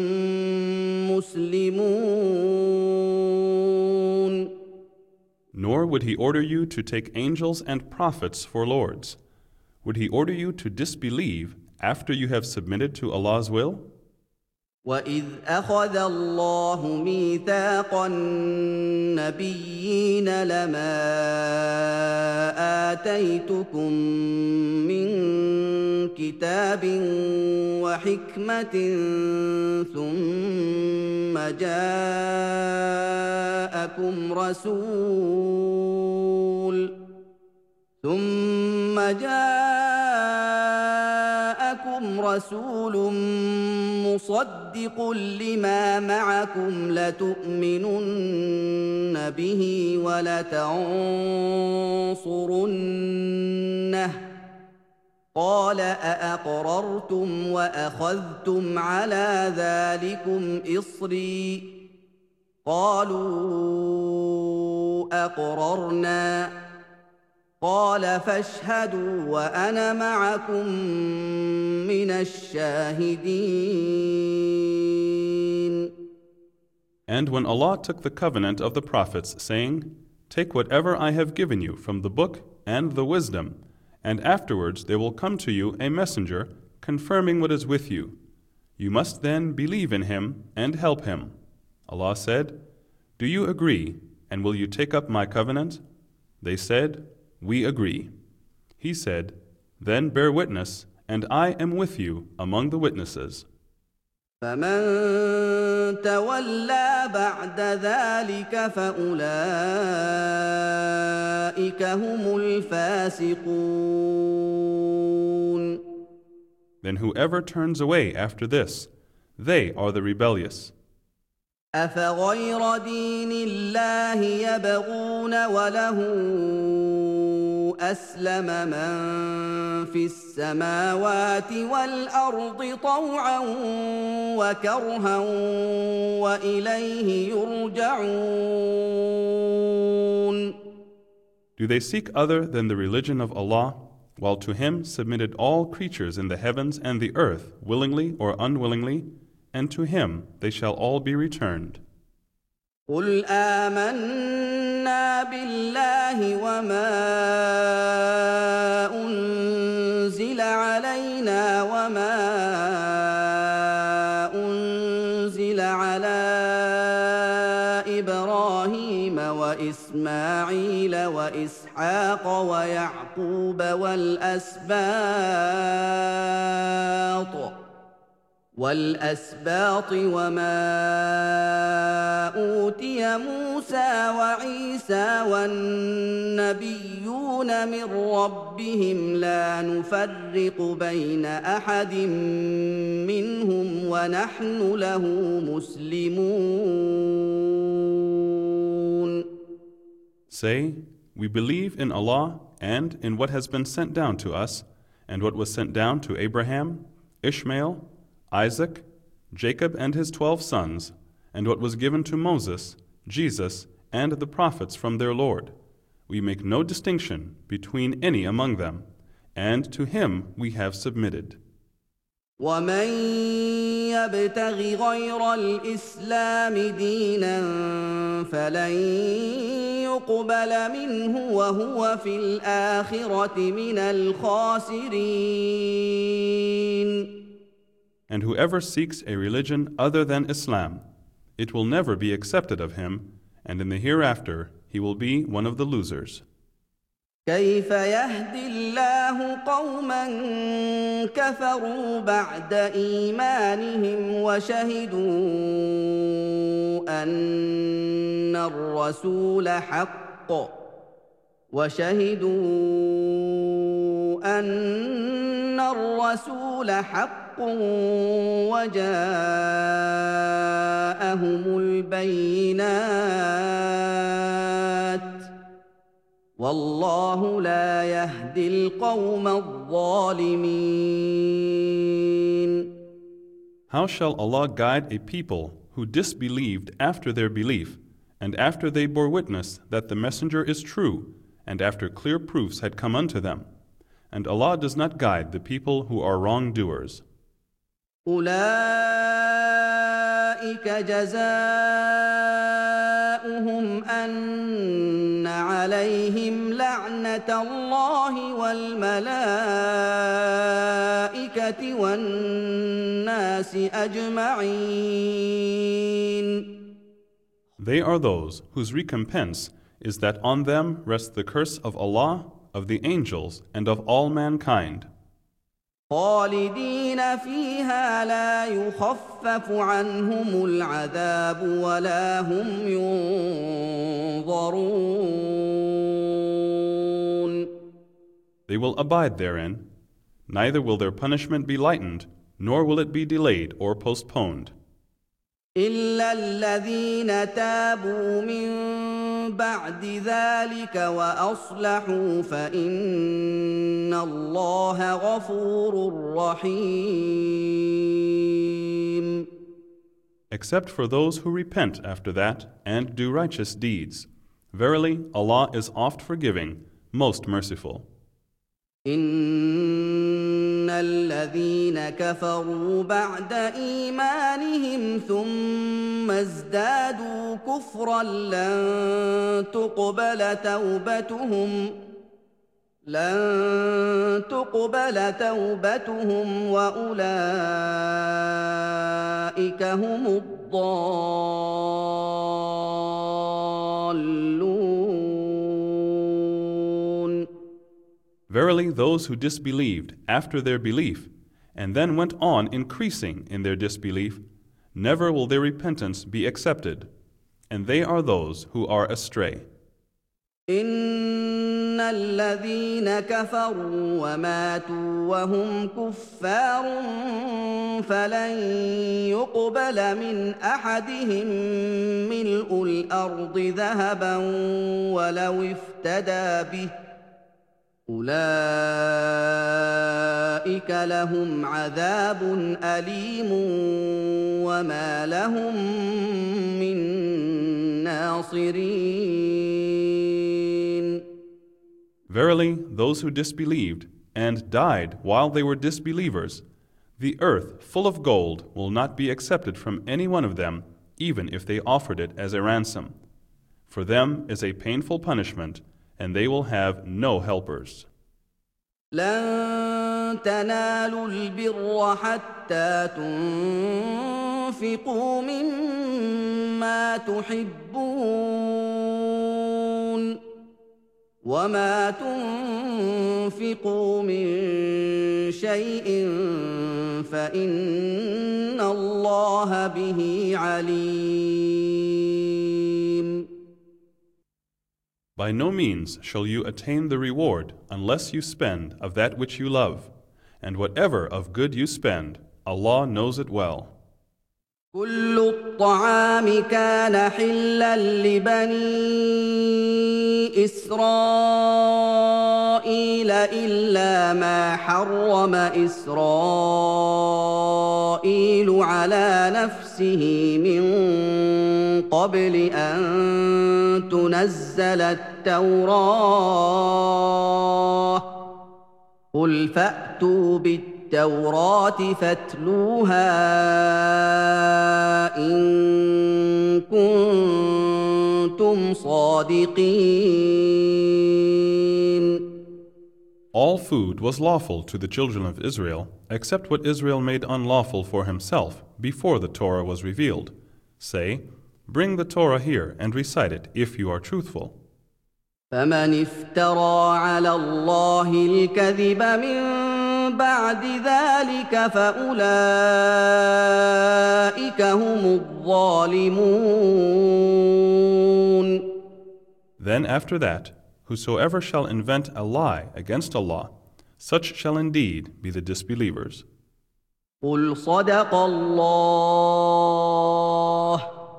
مسلمون. Nor would he order you to take angels and prophets for lords. Would he order you to disbelieve after you have submitted to Allah's will? وَإِذْ أَخَذَ اللَّهُ مِيثَاقَ النَّبِيِّينَ لَمَا آتَيْتُكُم مِّن كِتَابٍ وَحِكْمَةٍ ثُمَّ جاءكم رسول مصدق لما معكم لتؤمنن به ولتنصرنه قال أأقررتم وأخذتم على ذلكم إصري قالوا أقررنا قال فاشهدوا وأنا معكم من الشاهدين. And when Allah took the covenant of the prophets, saying, Take whatever I have given you from the book and the wisdom, and afterwards there will come to you a messenger confirming what is with you. You must then believe in him and help him. Allah said, Do you agree, and will you take up my covenant? They said, We agree. He said, Then bear witness, and I am with you among the witnesses. فمن تولى بعد ذلك فأولئك هم الفاسقون. Then whoever turns away after this, they are the rebellious. أفغير دين الله يبغون وله أسلم من في السماوات والأرض طوعا وكرها وإليه يرجعون. Do they seek other than the religion of Allah, while to Him submitted all creatures in the heavens and the earth, willingly or unwillingly, and to Him they shall all be returned? قل آمنا بالله وما أنزل علينا وما أنزل على إبراهيم وإسماعيل وإسحاق ويعقوب والأسباط وما أوتي موسى وعيسى والنبيون من ربهم لا نفرق بين أحد منهم ونحن له مسلمون. Say, we believe in Allah and in what has been sent down to us, and what was sent down to Abraham, Ishmael, Isaac, Jacob and his 12 sons, and what was given to Moses, Jesus, and the prophets from their Lord. We make no distinction between any among them, and to Him we have submitted. ومن يبتغ غير الإسلام دينا فلن يقبل منه وهو في الآخرة من الخاسرين. And whoever seeks a religion other than Islam, it will never be accepted of him, and in the hereafter he will be one of the losers. كيف يهدي الله قوما كفروا بعد إيمانهم وشهدوا أن الرسول حق وجاءهم البينات والله لا يهدي القوم الظالمين. How shall Allah guide a people who disbelieved after their belief, and after they bore witness that the messenger is true, and after clear proofs had come unto them? And Allah does not guide the people who are wrongdoers. أولئك جزاؤهم أن عليهم لعنة الله والملائكة والناس أجمعين. They are those whose recompense is that on them rests the curse of Allah, of the angels, and of all mankind. خالدين فيها لا يخفف عنهم العذاب ولا هم ينظرون. They will abide therein, neither will their punishment be lightened, nor will it be delayed or postponed. إلا الذين تابوا من بعد ذلك وأصلحوا فإن الله غفور رحيم. Except for those who repent after that and do righteous deeds. Verily, Allah is oft forgiving, most merciful. إن الذين كفروا بعد إيمانهم ثم ازدادوا كفرا لن تقبل توبتهم وأولئك هم الضالون. Verily, those who disbelieved after their belief, and then went on increasing in their disbelief, never will their repentance be accepted, and they are those who are astray. إن الذين كفروا وماتوا وهم كفار فلن يقبل من أحدهم ملء الأرض ذهبا ولو افتدى به أولئك لهم عذاب أليم وما لهم من ناصرين. Verily, those who disbelieved and died while they were disbelievers, the earth full of gold will not be accepted from any one of them, even if they offered it as a ransom. For them is a painful punishment, and they will have no helpers. لن تنالوا البر حتى تنفقوا مما تحبون وما تنفقوا من شيء فإن الله به عليم. By no means shall you attain the reward unless you spend of that which you love, and whatever of good you spend, Allah knows it well. كل الطعام كان حلا لبني إسرائيل إلا ما حرم إسرائيل على نفسه من قبل أن تنزل التوراة قل فأتوا بالتوراة فاتلوها إن كنتم صادقين. All food was lawful to the children of Israel, except what Israel made unlawful for himself before the Torah was revealed. Say, bring the Torah here and recite it if you are truthful. فمن افترى على الله الكذب من بعد ذلك فأولئك هم الظالمون. Then after that, whosoever shall invent a lie against Allah, such shall indeed be the disbelievers. قل صدق الله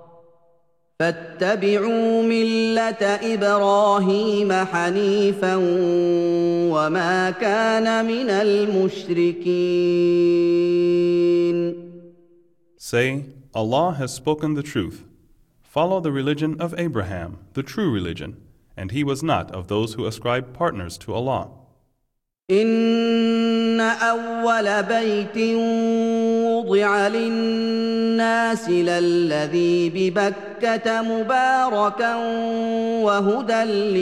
فاتبعوا ملة إبراهيم حنيفا وما كان من المشركين. Say, Allah has spoken the truth. Follow the religion of Abraham, the true religion, and he was not of those who ascribe partners to Allah. إن أول بيت وضع للناس للذي ببكة مباركا وهدى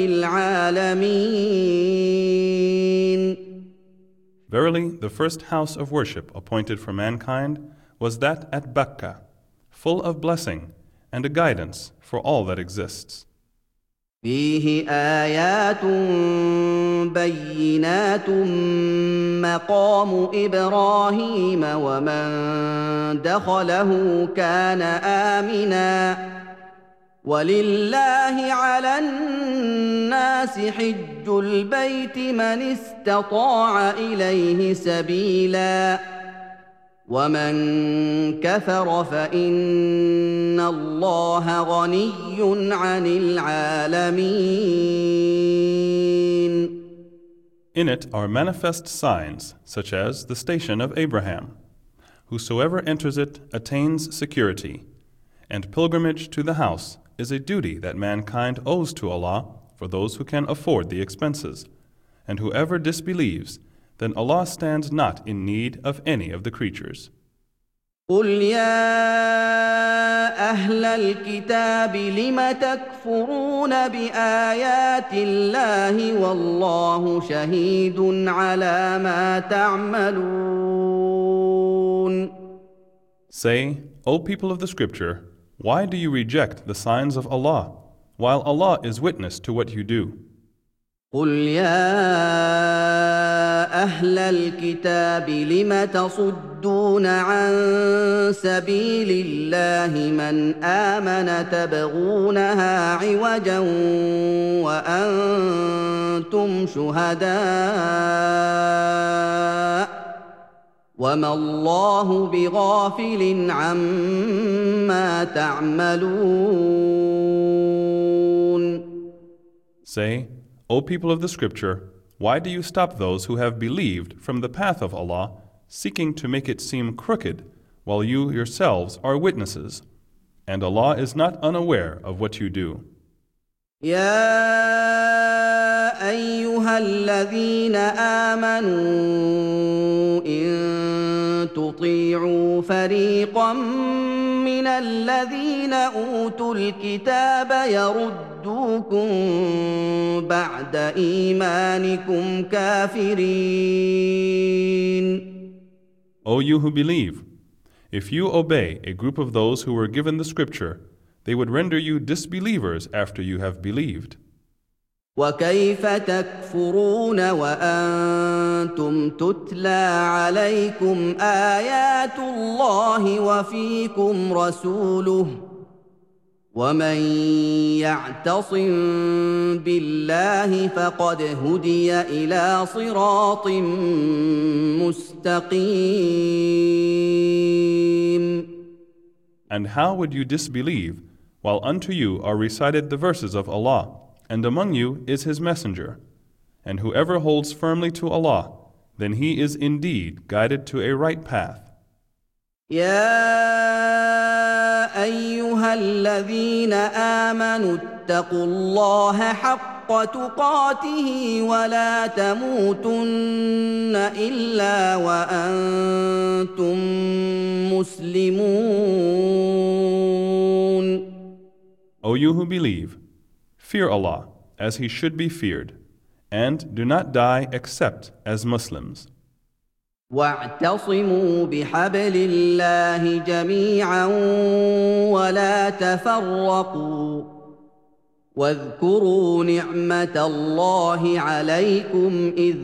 للعالمين. Verily, the first house of worship appointed for mankind was that at Bakkah, full of blessing and a guidance for all that exists. فيه آيات بينات مقام إبراهيم ومن دخله كان آمنا ولله على الناس حج البيت من استطاع إليه سبيلا ومن كفر فإن الله غني عن العالمين. In it are manifest signs, such as the station of Abraham. Whosoever enters it attains security, and pilgrimage to the house is a duty that mankind owes to Allah for those who can afford the expenses. And whoever disbelieves, then Allah stands not in need of any of the creatures. قل يا أهل الكتاب لم تكفرون بآيات الله والله شهيد على ما تعملون. Say, O people of the scripture, why do you reject the signs of Allah, while Allah is witness to what you do? قل يا أهل الكتاب لم تصدون عن سبيل الله من آمن تبغونها عوجا وأنتم شهداء وما الله بغافل عما تعملون. Say, O people of the scripture, why do you stop those who have believed from the path of Allah, seeking to make it seem crooked, while you yourselves are witnesses? And Allah is not unaware of what you do. يا أيها الذين آمنوا إن تطيعوا فريقا من الذين أوتوا الكتاب يردوكم بعد إيمانكم كافرين. O you who believe, if you obey a group of those who were given the scripture, they would render you disbelievers after you have believed. وكيف تكفرون وأنتم تتلى عليكم آيات الله وفيكم رسوله ومن يعتصم بالله فقد هدي إلى صراط مستقيم. And how would you disbelieve while unto you are recited the verses of Allah, and among you is His Messenger? And whoever holds firmly to Allah, then he is indeed guided to a right path. يا أيها الذين آمنوا اتقوا الله حق تقاته ولا تموتن إلا وأنتم مسلمون. O you who believe, fear Allah as He should be feared, and do not die except as Muslims. واعتصموا بحبل الله جميعا ولا تفرقوا واذكروا نعمة الله عليكم إذ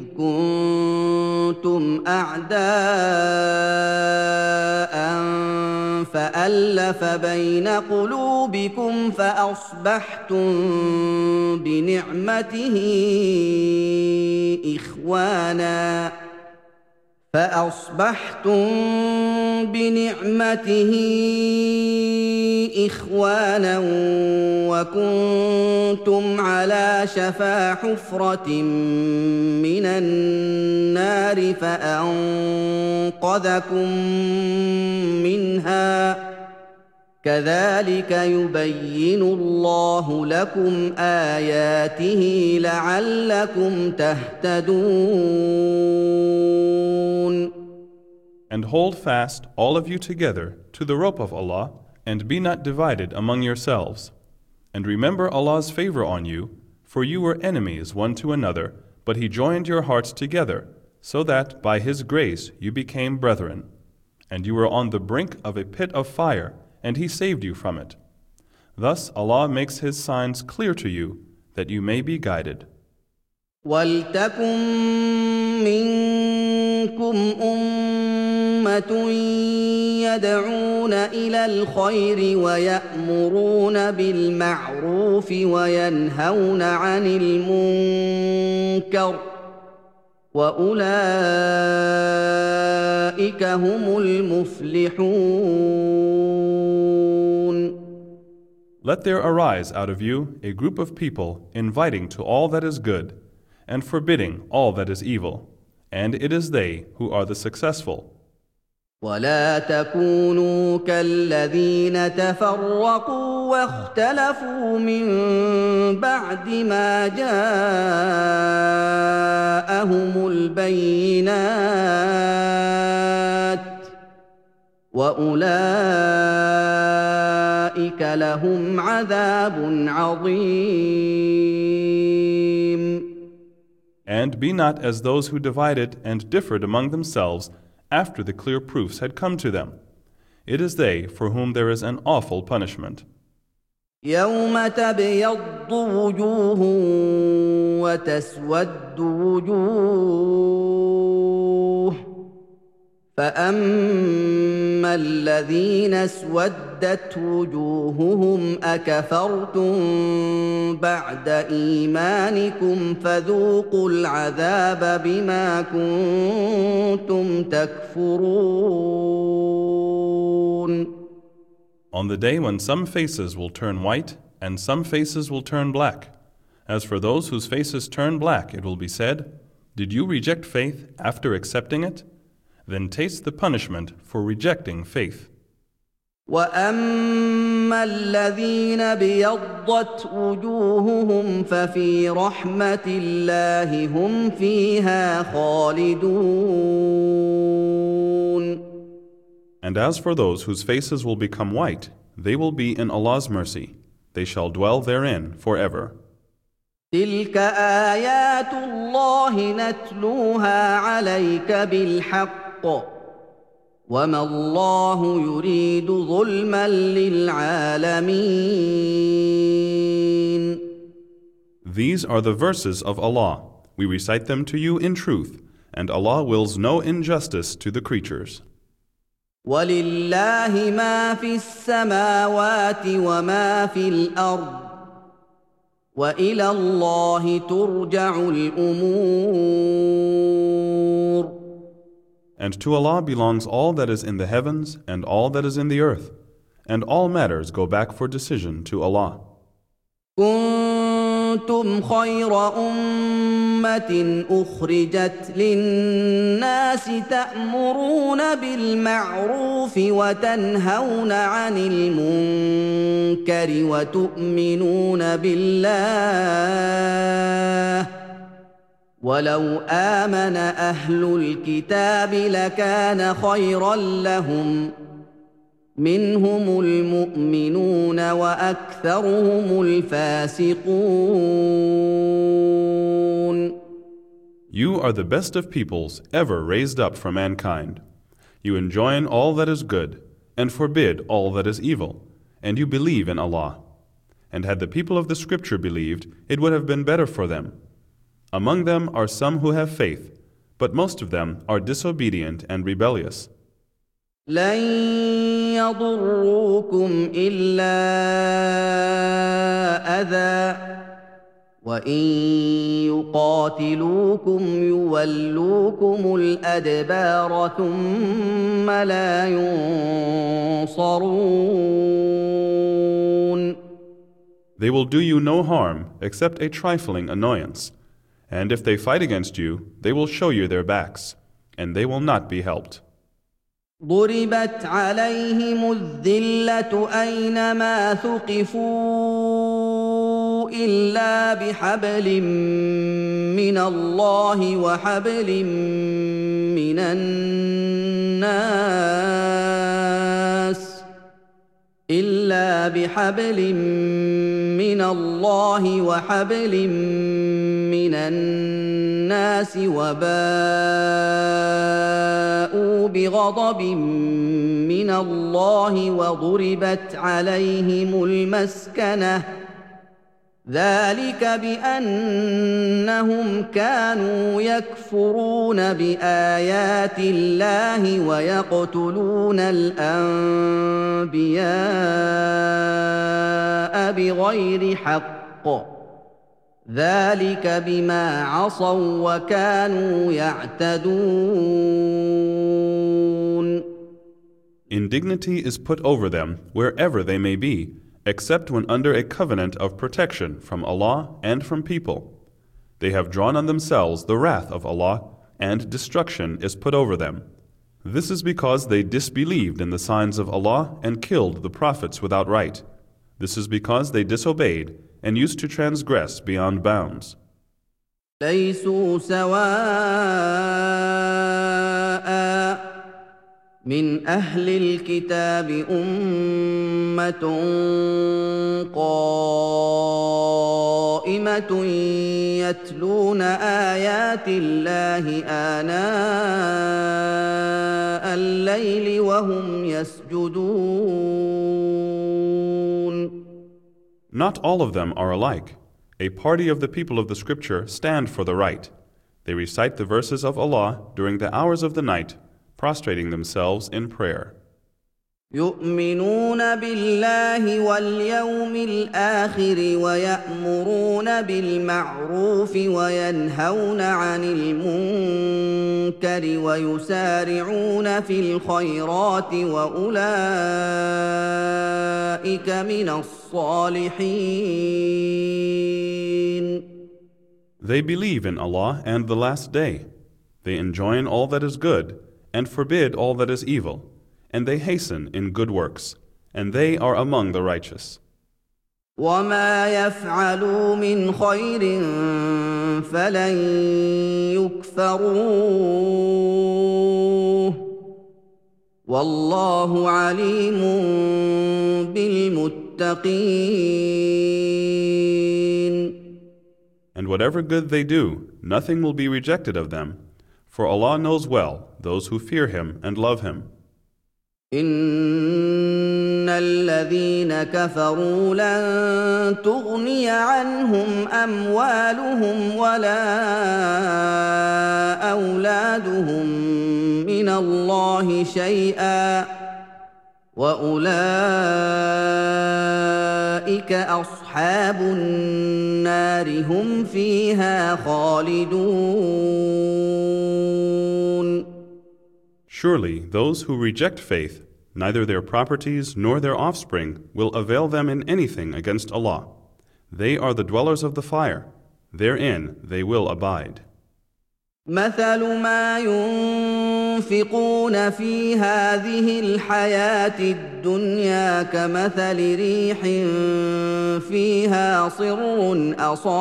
كنتم أعداء فألف بين قلوبكم فأصبحتم بنعمته إخوانا وكنتم على شفا حفرة من النار فأنقذكم منها كذلك يبين الله لكم آياته لعلكم تهتدون. And hold fast all of you together to the rope of Allah, and be not divided among yourselves. And remember Allah's favor on you, for you were enemies one to another, but He joined your hearts together, so that by His grace you became brethren. And you were on the brink of a pit of fire, and He saved you from it. Thus Allah makes His signs clear to you, that you may be guided. وَلْتَكُن مِّنكُمْ أُمَّةٌ يدعون إلى الخير ويأمرون بالمعروف وينهون عن المنكر وأولئك هم المفلحون. Let there arise out of you a group of people inviting to all that is good and forbidding all that is evil, and it is they who are the successful. ولا تكونوا كالذين تفرقوا واختلفوا من بعد ما جاءهم البينات وأولئك لهم عذاب عظيم. And be not as those who divided and differed among themselves after the clear proofs had come to them. It is they for whom there is an awful punishment. يوم تبيض وجوه وتسود وجوه فأما الذين اسودت وجوههم أكفرتم بعد إيمانكم فذوقوا العذاب بما كنتم تكفرون. On the day when some faces will turn white and some faces will turn black. As for those whose faces turn black, it will be said, "Did you reject faith after accepting it? Then taste the punishment for rejecting faith." وأما الذين بيضت وجوههم ففي رحمة الله هم فيها خالدون. And as for those whose faces will become white, they will be in Allah's mercy. They shall dwell therein forever. تلك آيات الله نتلوها عليك بالحق وما الله يريد ظلما للعالمين. These are the verses of Allah. We recite them to you in truth, and Allah wills no injustice to the creatures. ولله ما في السماوات وما في الأرض وإلى الله ترجع الأمور. And to Allah belongs all that is in the heavens and all that is in the earth, and all matters go back for decision to Allah. كنتم خير أمة أخرجت للناس تأمرون بالمعروف وتنهون عن المنكر وتؤمنون بالله ولو آمن أهل الكتاب لكان خيرا لهم منهم المؤمنون وأكثرهم الفاسقون. You are the best of peoples ever raised up from mankind. You enjoin all that is good and forbid all that is evil, and you believe in Allah. And had the people of the scripture believed, it would have been better for them. Among them are some who have faith, but most of them are disobedient and rebellious. لن يضروكم إلا أذى وإن يقاتلوكم يولوكم الأدبار ثم لا ينصرون. They will do you no harm except a trifling annoyance. And if they fight against you, they will show you their backs, and they will not be helped. ضربت عليهم الذلة أينما ثقفوا إلا بحبل من الله وحبل من الناس وباءوا بغضب من الله وضربت عليهم المسكنة ذلك بأنهم كانوا يكفرون بآيات الله ويقتلون الأنبياء بغير حق ذلك بما عصوا وكانوا يعتدون. Indignity is put over them wherever they may be, except when under a covenant of protection from Allah and from people. They have drawn on themselves the wrath of Allah, and destruction is put over them. This is because they disbelieved in the signs of Allah and killed the prophets without right. This is because they disobeyed and used to transgress beyond bounds. ليسوا سواء من أهل الكتاب أمة قائمة يتلون آيات الله آناء الليل وهم يسجدون. Not all of them are alike. A party of the people of the Scripture stand for the right. They recite the verses of Allah during the hours of the night, prostrating themselves in prayer. يؤمنون بالله واليوم الآخر ويأمرون بالمعروف وينهون عن المنكر ويسارعون في الخيرات وأولئك من الصالحين. They believe in Allah and the Last Day. They enjoin all that is good and forbid all that is evil, and they hasten in good works, and they are among the righteous. وما يفعلوا من خير فلن يكفروه والله عليم بالمتقين. And whatever good they do, nothing will be rejected of them, for Allah knows well those who fear Him and love Him. إن الذين كفروا لن تغني عنهم أموالهم ولا أولادهم من الله شيئا وأولئك أصحاب النار هم فيها خالدون. Surely those who reject faith, neither their properties nor their offspring will avail them in anything against Allah. They are the dwellers of the fire. Therein they will abide. مثل ما ينفقون في هذه الحياة الدنيا كمثل ريح فيها صر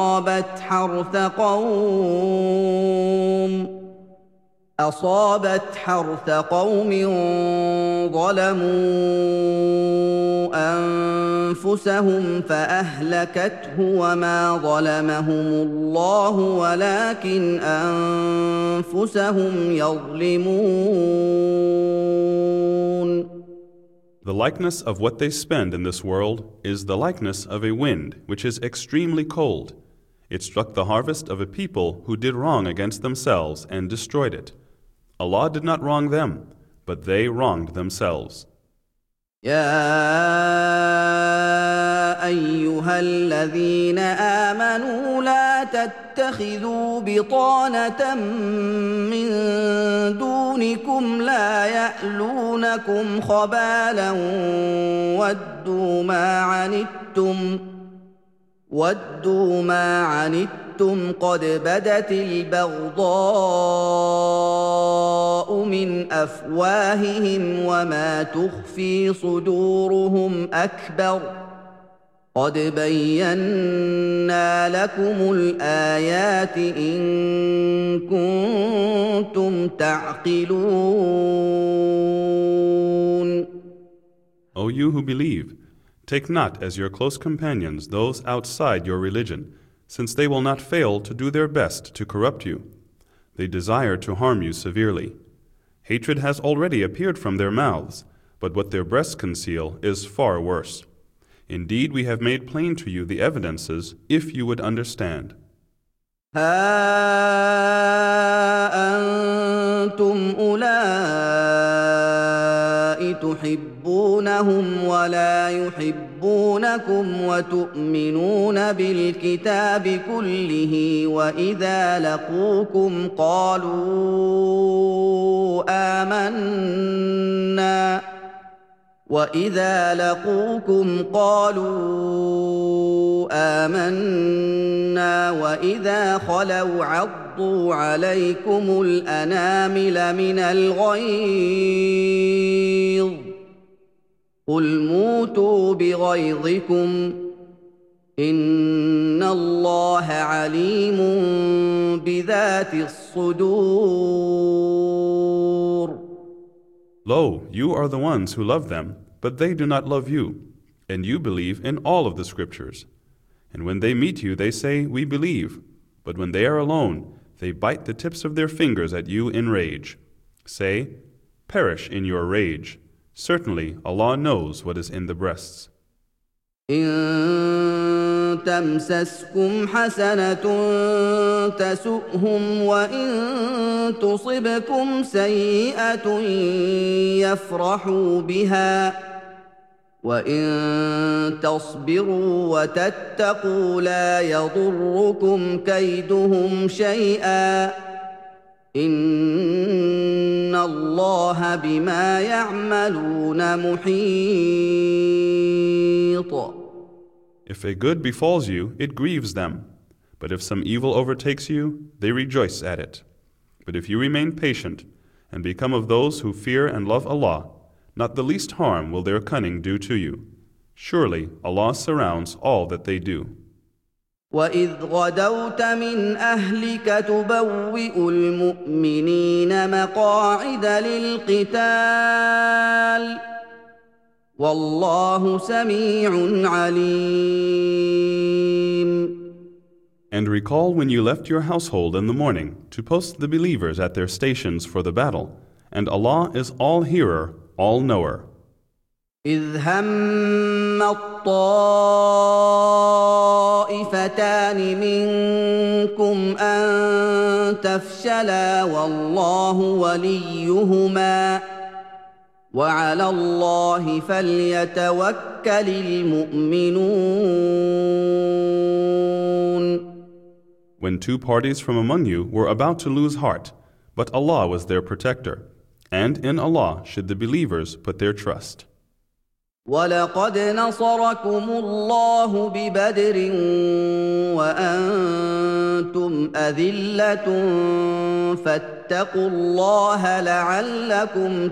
أصابت حرث قوم ظلموا أنفسهم فأهلكته وما ظلمهم الله ولكن أنفسهم يظلمون. The likeness of what they spend in this world is the likeness of a wind which is extremely cold. It struck the harvest of a people who did wrong against themselves and destroyed it. Allah did not wrong them, but they wronged themselves. يا أيها الذين آمنوا لا تتخذوا بطانة من دونكم لا يألونكم خبالا ودوا ما عنتم قد بدت البغضاء من أفواههم وما تخفي صدورهم أكبر قد بينا لكم الآيات إن كنتم تعقلون. O you who believe, take not as your close companions those outside your religion, since they will not fail to do their best to corrupt you. They desire to harm you severely. Hatred has already appeared from their mouths, but what their breasts conceal is far worse. Indeed, we have made plain to you the evidences, if you would understand. ها أنتم أولئك تحبونهم ولا يحبونكم وتؤمنون بالكتاب كله وإذا لقوكم قالوا آمنا وإذا خلوا عضوا عليكم الأنامل من الغيظ قل موتوا بغيظكم إن الله عليم بذات الصدور. Lo, you are the ones who love them, but they do not love you, and you believe in all of the scriptures. And when they meet you, they say, "We believe," but when they are alone, they bite the tips of their fingers at you in rage. Say, "Perish in your rage. Certainly Allah knows what is in the breasts." إن تمسسكم حسنة تسؤهم وإن تصبكم سيئة يفرحوا بها وإن تصبروا وتتقوا لا يضركم كيدهم شيئا إن الله بما يعملون محيط. If a good befalls you, it grieves them. But if some evil overtakes you, they rejoice at it. But if you remain patient and become of those who fear and love Allah, not the least harm will their cunning do to you. Surely Allah surrounds all that they do. وَإِذْ غَدَوْتَ مِنْ أَهْلِكَ تُبَوِّئُ الْمُؤْمِنِينَ مَقَاعِدَ لِلْقِتَالِ وَاللَّهُ سَمِيعٌ عَلِيمٌ. And recall when you left your household in the morning to post the believers at their stations for the battle, and Allah is all-hearer, all-knower. إِذْ هَمَّ الطَّائِفَتَانِ مِنكُمْ أَن تَفْشَلَا وَاللَّهُ وَلِيُّهُمَا وَعَلَى اللَّهِ فَلْيَتَوَكَّلِ الْمُؤْمِنُونَ. When two parties from among you were about to lose heart, but Allah was their protector, and in Allah should the believers put their trust. وَلَقَدْ نَصَرَكُمُ اللَّهُ بِبَدْرٍ وَأَنتُمْ أَذِلَّةٌ فَاتَّقُوا اللَّهَ لَعَلَّكُمْ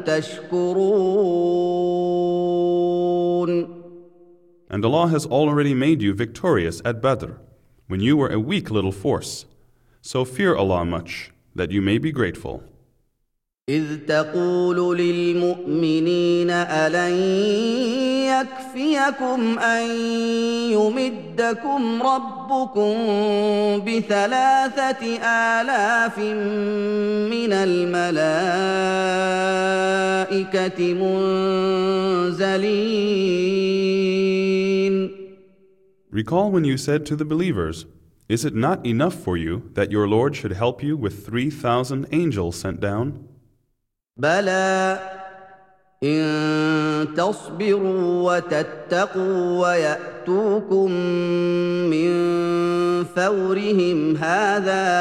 تَشْكُرُونَ. And Allah has already made you victorious at Badr, when you were a weak little force. So fear Allah much, that you may be grateful. إِذْ تَقُولُ لِلْمُؤْمِنِينَ أَلَنْ يَكْفِيَكُمْ أَنْ يُمِدَّكُمْ رَبُّكُمْ ب3,000 مِّنَ الْمَلَائِكَةِ مُنْزَلِينَ. Recall when you said to the believers, "Is it not enough for you that your Lord should help you with 3,000 angels sent down?" بلى إن تصبروا وتتقوا ويأتوكم من فورهم هذا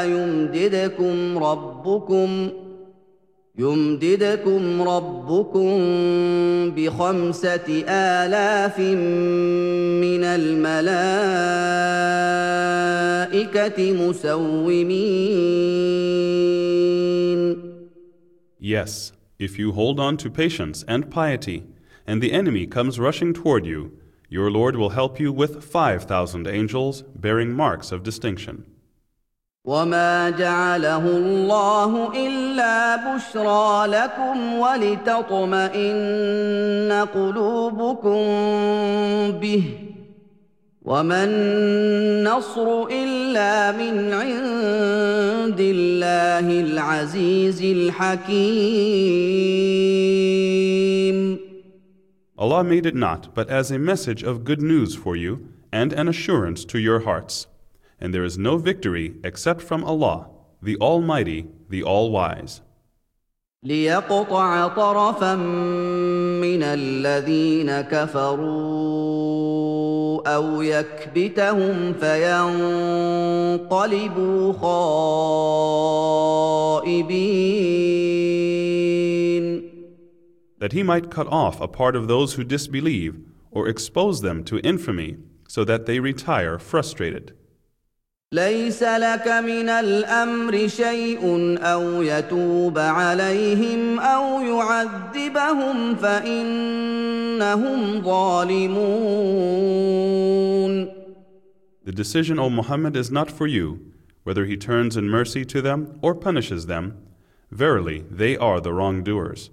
يمددكم ربكم ب5,000 من الملائكة مسومين. Yes, if you hold on to patience and piety, and the enemy comes rushing toward you, your Lord will help you with 5,000 angels bearing marks of distinction. وما جعله الله إلا بشرى لكم ولتطمئن قلوبكم به وما النصر إلا من عند الله العزيز الحكيم. Allah made it not but as a message of good news for you and an assurance to your hearts. And there is no victory except from Allah, the Almighty, the All-Wise. ليقطع طرفا من الذين كفروا أو يكبتهم فينقلبوا خائبين. That he might cut off a part of those who disbelieve or expose them to infamy so that they retire frustrated. ليس لك من الأمر شيء أو يتوب عليهم أو يعذبهم فإنهم ظالمون. The decision, O Muhammad, is not for you, whether he turns in mercy to them or punishes them. Verily, they are the wrongdoers.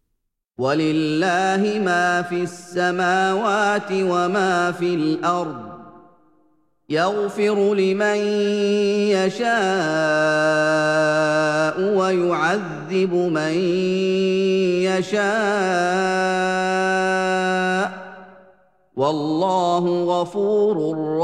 ولله ما في السماوات وما في الأرض يغفر لمن يشاء ويعذب من يشاء والله غفور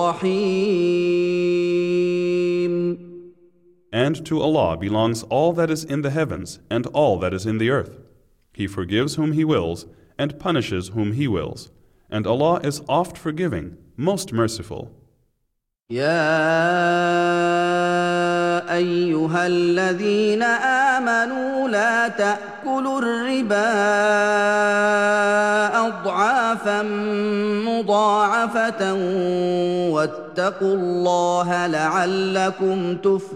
رحيم. And to Allah belongs all that is in the heavens and all that is in the earth. He forgives whom He wills and punishes whom He wills. And Allah is oft forgiving, most merciful. يا أيها الذين آمنوا لا تأكلوا الربا أضعافا مضاعفة واتقوا الله لعلكم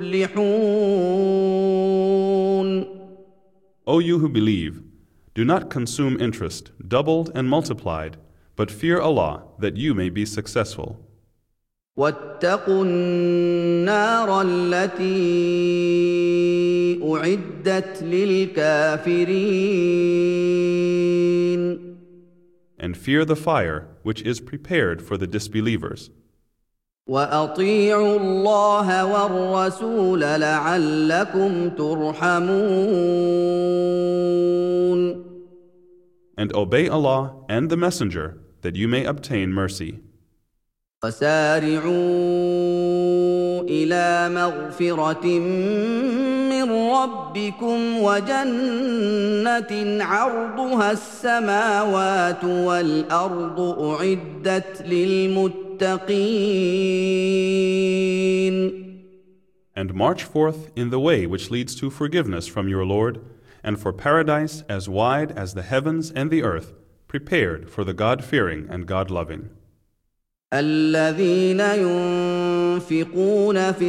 تفلحون. O you who believe, do not consume interest, doubled and multiplied, but fear Allah that you may be successful. واتقوا النار التي أعدت للكافرين. And fear the fire which is prepared for the disbelievers. وأطيعوا الله والرسول لعلكم ترحمون. And obey Allah and the Messenger that you may obtain mercy. وسارعوا إلى مغفرة من ربكم وجنة عرضها السماوات والأرض أعدت للمتقين. And march forth in the way which leads to forgiveness from your Lord, and for paradise as wide as the heavens and the earth, prepared for the God-fearing and God-loving. الذين ينفقون في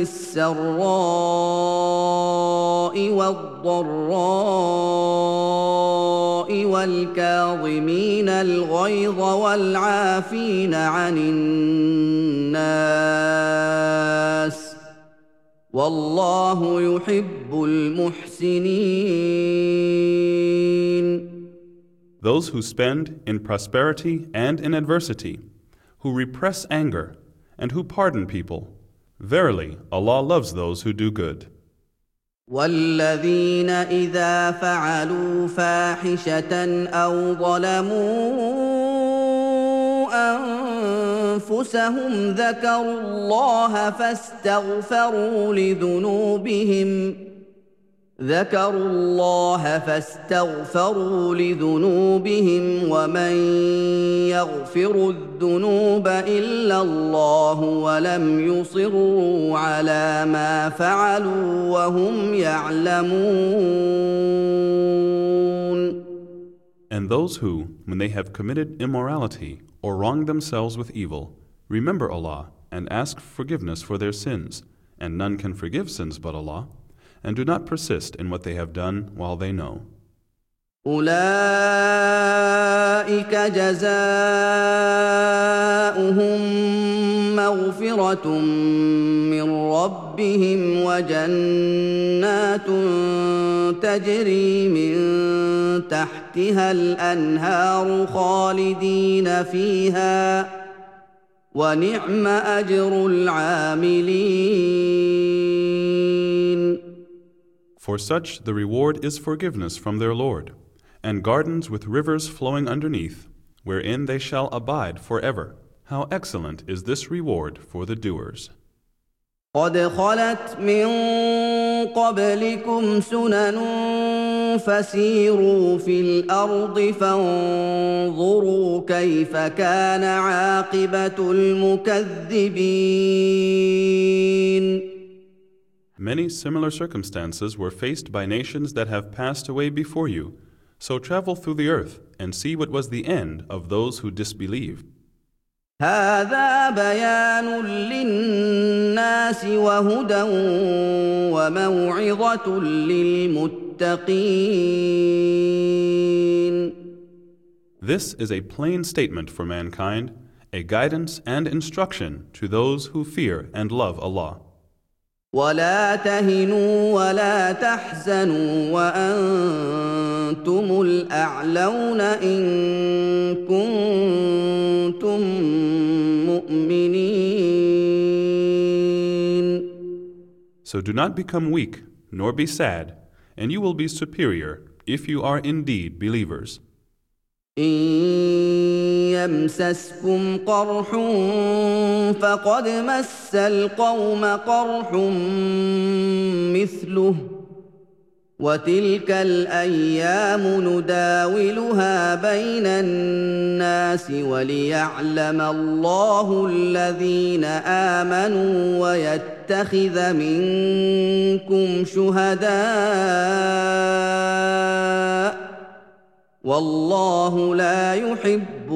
السراء والضراء والكاظمين الغيظ والعافين عن الناس والله يحب المحسنين. Those who spend in prosperity and in adversity, who repress anger, and who pardon people. Verily, Allah loves those who do good. والذين إذا فعلوا فاحشة أو ظلموا أنفسهم ذكروا الله فاستغفروا لذنوبهم ومن يغفر الذنوب إلا الله ولم يصروا على ما فعلوا وهم يعلمون. And those who, when they have committed immorality or wronged themselves with evil, remember Allah and ask forgiveness for their sins, and none can forgive sins but Allah, and do not persist in what they have done while they know. أولئك جزاؤهم مغفرة من ربهم وجنات تجري من تحتها الأنهار خالدين فيها ونعم أجر العاملين. For such the reward is forgiveness from their Lord, and gardens with rivers flowing underneath, wherein they shall abide forever. How excellent is this reward for the doers. قد خلت من قبلكم سنن فسيروا في الأرض فانظروا كيف كان عاقبة المكذبين. Many similar circumstances were faced by nations that have passed away before you. So travel through the earth and see what was the end of those who disbelieved. هذا بيان للناس وهدى وموعظة للمتقين. This is a plain statement for mankind, a guidance and instruction to those who fear and love Allah. ولا تهنوا ولا تحزنوا وأنتم الأعلون إن كنتم مؤمنين. So do not become weak, nor be sad, and you will be superior if you are indeed believers. إن يمسسكم قرح فقد مس القوم قرح مثله وتلك الأيام نداولها بين الناس وليعلم الله الذين آمنوا ويتخذ منكم شهداء والله لا يحب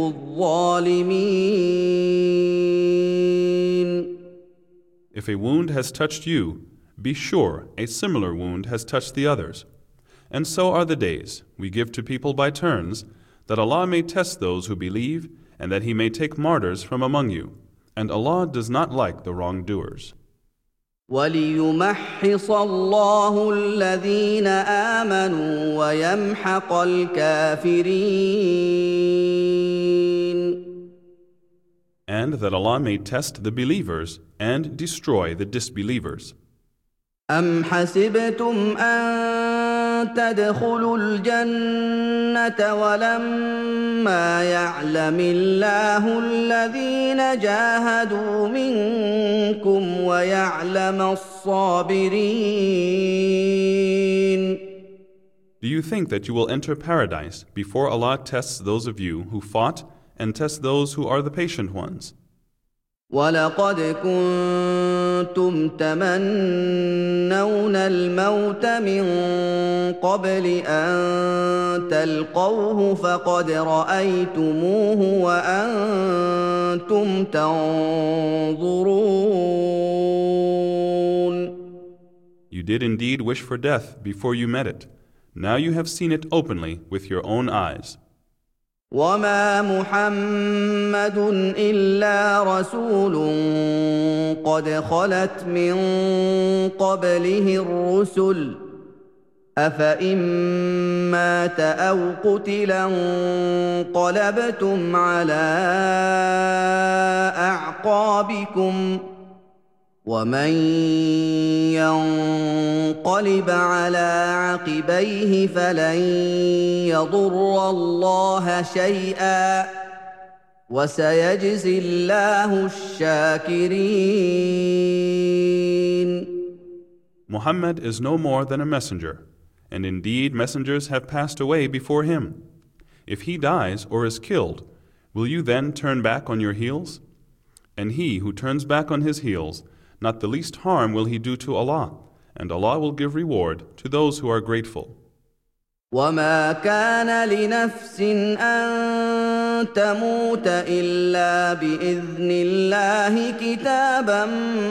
الظالمين. If a wound has touched you, be sure a similar wound has touched the others. And so are the days we give to people by turns, that Allah may test those who believe, and that He may take martyrs from among you. And Allah does not like the wrongdoers. وَلِيُمَحِّصَ اللَّهُ الَّذِينَ آمَنُوا وَيَمْحَقَ الْكَافِرِينَ. And that Allah may test the believers and destroy the disbelievers. أَمْ حَسِبْتُمْ أَن تَدْخُلُوا الْجَنَّةَ وَلَمَّا يَعْلَمِ اللَّهُ الَّذِينَ جَاهَدُوا مِنكُمْ وَيَعْلَمَ الصَّابِرِينَ. Do you think that you will enter paradise before Allah tests those of you who fought and tests those who are the patient ones? وَلَقَدْ كُنتُمْ تَمَنَّوْنَ الْمَوْتَ مِنْ قَبْلِ أَنْ تَلْقَوْهُ فَقَدْ رَأَيْتُمُوهُ وَأَنْتُمْ تَنْظُرُونَ. You did indeed wish for death before you met it. Now you have seen it openly with your own eyes. وَمَا مُحَمَّدٌ إِلَّا رَسُولٌ قَدْ خَلَتْ مِن قَبْلِهِ الرُّسُلُ أَفَإِن مَّاتَ أَوْ قُتِلَ انقَلَبْتُمْ عَلَىٰ أَعْقَابِكُمْ ۚ وَمَن يَنقَلِبْ عَلَىٰ عَقِبَيْهِ فَلَن يَضُرَّ اللَّهَ شَيْئًا ۗ وَسَيَجْزِي اللَّهُ الشَّاكِرِينَ. Muhammad is no more than a messenger, and indeed messengers have passed away before him. If he dies or is killed, will you then turn back on your heels? And he who turns back on his heels, not the least harm will he do to Allah, and Allah will give reward to those who are grateful. وَمَا كَانَ لِنَفْسٍ أَن تَمُوتَ إِلَّا بِإِذْنِ اللَّهِ كِتَابًا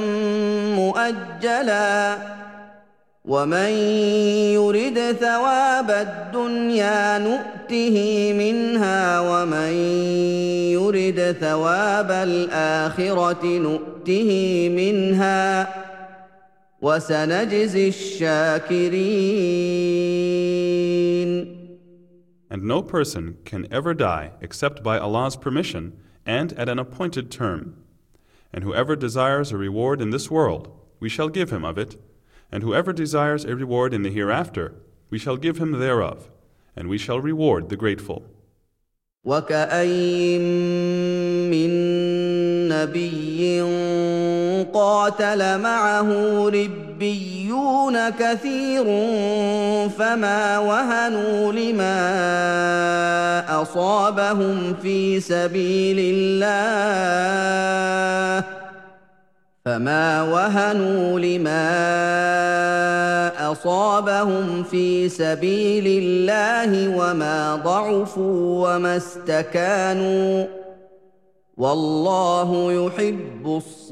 مُؤَجَّلًا ۗ وَمَن يُرِدْ ثَوَابَ الدُّنْيَا نُؤْتِهِ مِنْهَا وَمَن يُرِدْ ثَوَابَ الْآخِرَةِ نُؤْتِهِ مِنْهَا ۚ وَسَنَجْزِي الشَّاكِرِينَ. And no person can ever die except by Allah's permission and at an appointed term. And whoever desires a reward in this world, we shall give him of it. And whoever desires a reward in the hereafter, we shall give him thereof, and we shall reward the grateful. وكأين من نبي قاتل معه ربيون كثير فما وهنوا لما أصابهم في سبيل الله وما ضعفوا وما استكانوا والله يحب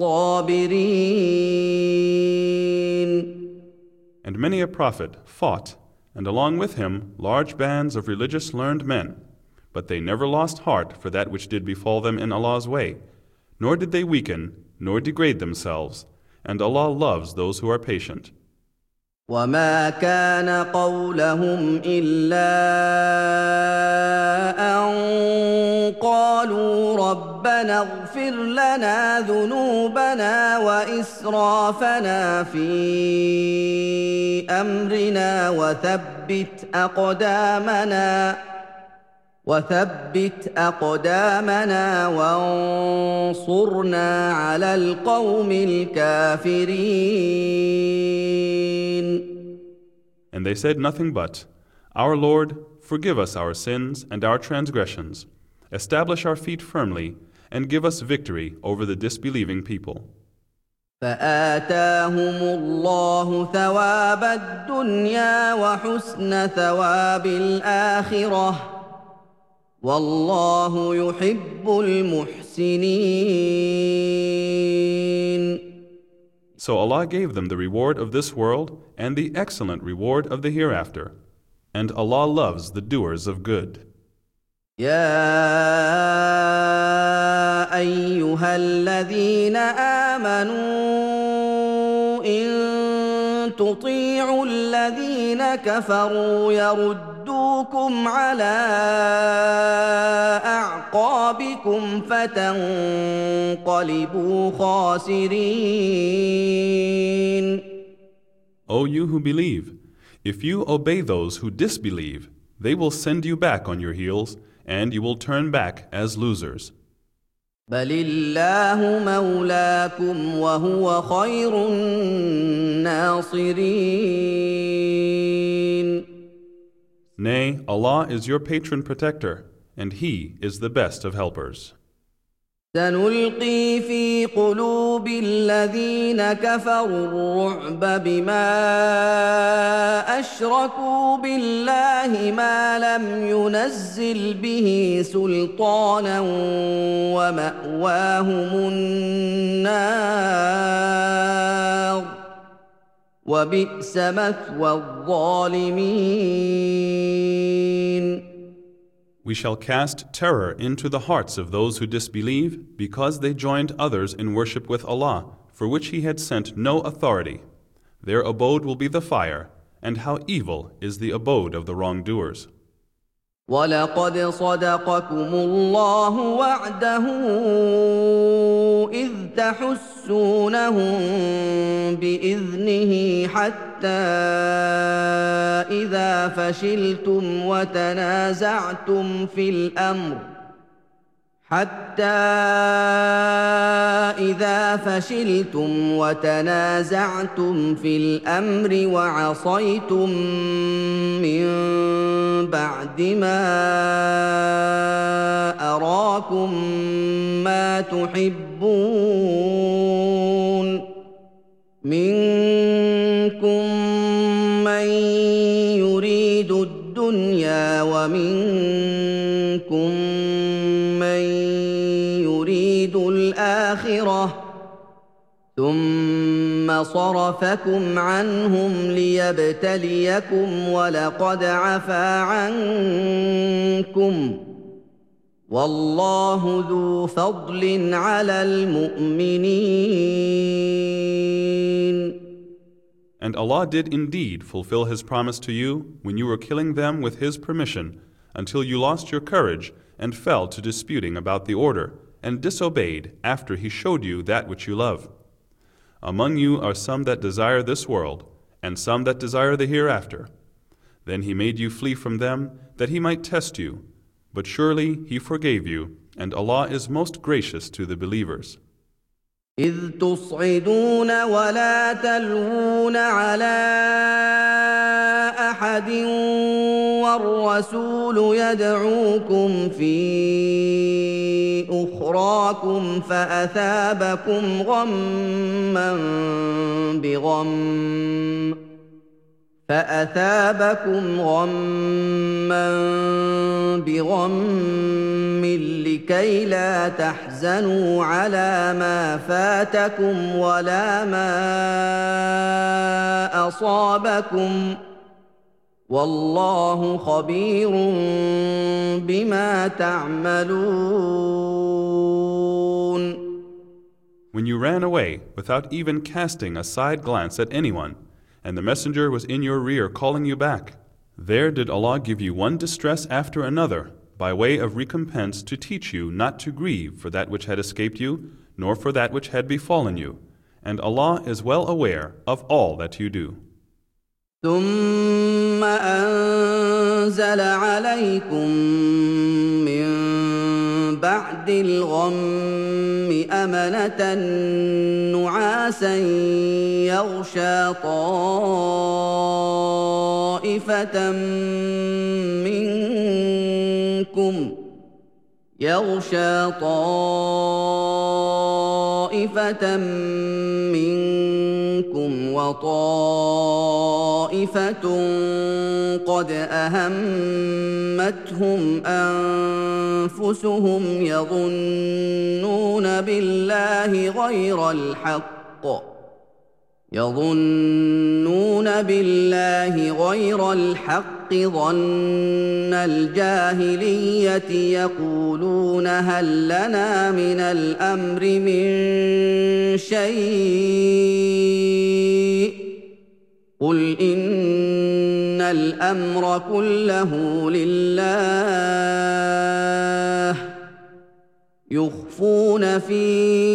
الصابرين. And many a prophet fought, and along with him large bands of religious learned men, but they never lost heart for that which did befall them in Allah's way, nor did they weaken, nor degrade themselves, and Allah loves those who are patient. وما كان قولهم إلا أن قالوا ربنا اغفر لنا ذنوبنا وإسرافنا في أمرنا وثبت أقدامنا وانصرنا على القوم الكافرين. And they said nothing but, Our Lord, forgive us our sins and our transgressions, establish our feet firmly, and give us victory over the disbelieving people. فآتاهم الله ثواب الدنيا وحسن ثواب الآخرة والله يحب المحسنين. So Allah gave them the reward of this world and the excellent reward of the hereafter. And Allah loves the doers of good. يا أيها الذين آمنوا إن تطيعوا الذين كفروا يردوكم على أعقابكم فتنقلبوا خاسرين. O you who believe, if you obey those who disbelieve, they will send you back on your heels, and you will turn back as losers. بل الله مولاكم وهو خير الناصرين. Nay, Allah is your patron protector, and He is the best of helpers. سنلقي في قلوب الذين كفروا الرعب بما أشركوا بالله ما لم ينزل به سلطانا ومأواهم النار وبئس مثوى الظالمين. We shall cast terror into the hearts of those who disbelieve because they joined others in worship with Allah, for which He had sent no authority. Their abode will be the fire, and how evil is the abode of the wrongdoers. وَلَقَدْ صَدَقَكُمُ اللَّهُ وَعْدَهُ إِذْ تَحُسُّونَهُم بِإِذْنِهِ حَتَّى إِذَا فَشِلْتُمْ وتنازعتم في الأمر وعصيتم من بعد ما أراكم ما تحبون منكم من يريد الدنيا ومنكم من يريد الآخرة ثم صرفكم عنهم ليبتليكم ولقد عفا عنكم والله ذو فضل على المؤمنين. And Allah did indeed fulfill His promise to you when you were killing them with His permission until you lost your courage and fell to disputing about the order and disobeyed after He showed you that which you love. Among you are some that desire this world and some that desire the hereafter. Then He made you flee from them that He might test you, but surely He forgave you, and Allah is most gracious to the believers. إذ تصعدون ولا تلوون على أحد والرسول يدعوكم في أخراكم فأثابكم غما بغم لكي لا تحزنوا على ما فاتكم ولا ما أصابكم والله خبير بما تعملون. When you ran away without even casting a side glance at anyone, and the messenger was in your rear calling you back, there did Allah give you one distress after another by way of recompense to teach you not to grieve for that which had escaped you, nor for that which had befallen you. And Allah is well aware of all that you do. ثم أنزل عليكم من بعد الغم أمنة نعاسا يغشى طائفة منكم وطائفة قد أهمتهم أنفسهم يظنون بالله غير الحق ظن الجاهلية يقولون هل لنا من الأمر من شيء قل إن الأمر كله لله يخفون في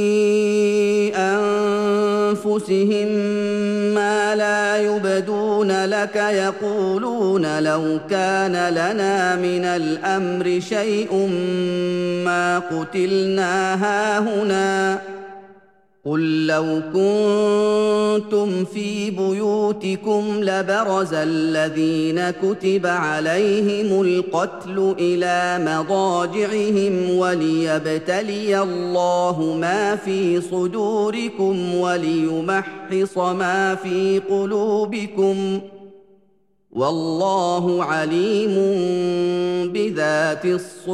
أنفسهم ما لا يبدون لك يقولون لو كان لنا من الأمر شيء ما قتلنا هاهنا قل لو كنتم في بيوتكم لبرز الذين كتب عليهم القتل إلى مضاجعهم وليبتلي الله ما في صدوركم وليمحص ما في قلوبكم والله عليم بذات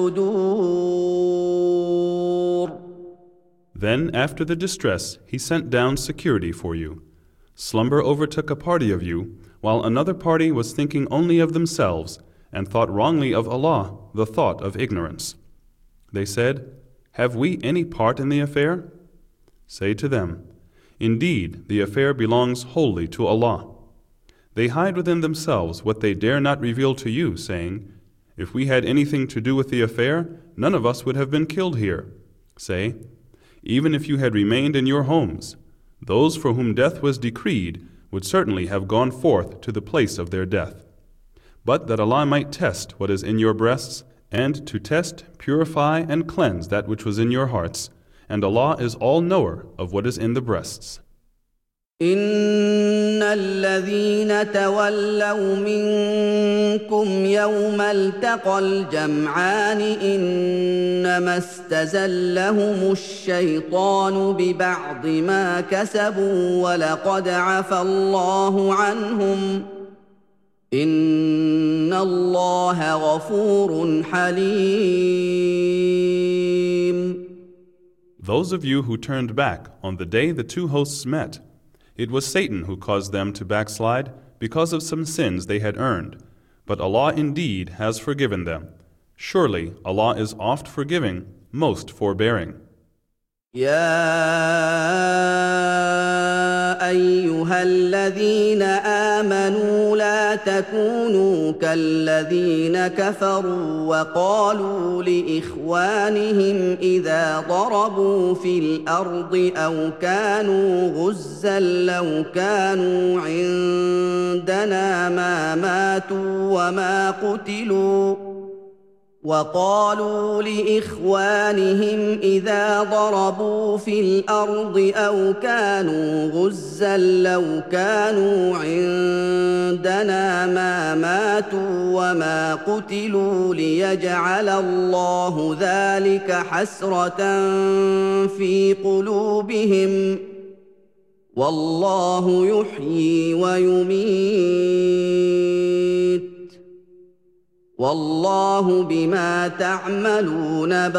الصدور. Then, after the distress, He sent down security for you. Slumber overtook a party of you, while another party was thinking only of themselves, and thought wrongly of Allah, the thought of ignorance. They said, "Have we any part in the affair?" Say to them, "Indeed, the affair belongs wholly to Allah." They hide within themselves what they dare not reveal to you, saying, "If we had anything to do with the affair, none of us would have been killed here." Say, even if you had remained in your homes, those for whom death was decreed would certainly have gone forth to the place of their death. But that Allah might test what is in your breasts, and to test, purify, and cleanse that which was in your hearts, and Allah is all-knower of what is in the breasts. إن الذين تولوا منكم يوم التقى الجمعان إنما استزلهم الشيطان ببعض ما كسبوا ولقد عفى الله عنهم إن الله غفور حليم. Those of you who turned back on the day the two hosts met, it was Satan who caused them to backslide because of some sins they had earned. But Allah indeed has forgiven them. Surely Allah is oft forgiving, most forbearing. يا أيها الذين آمنوا لا تكونوا كالذين كفروا وقالوا لإخوانهم إذا ضربوا في الأرض أو كانوا غزا لو كانوا عندنا ما ماتوا وما قتلوا وقالوا لإخوانهم إذا ضربوا في الأرض أو كانوا غزا لو كانوا عندنا ما ماتوا وما قتلوا ليجعل الله ذلك حسرة في قلوبهم والله يحيي ويميت والله بما تعملون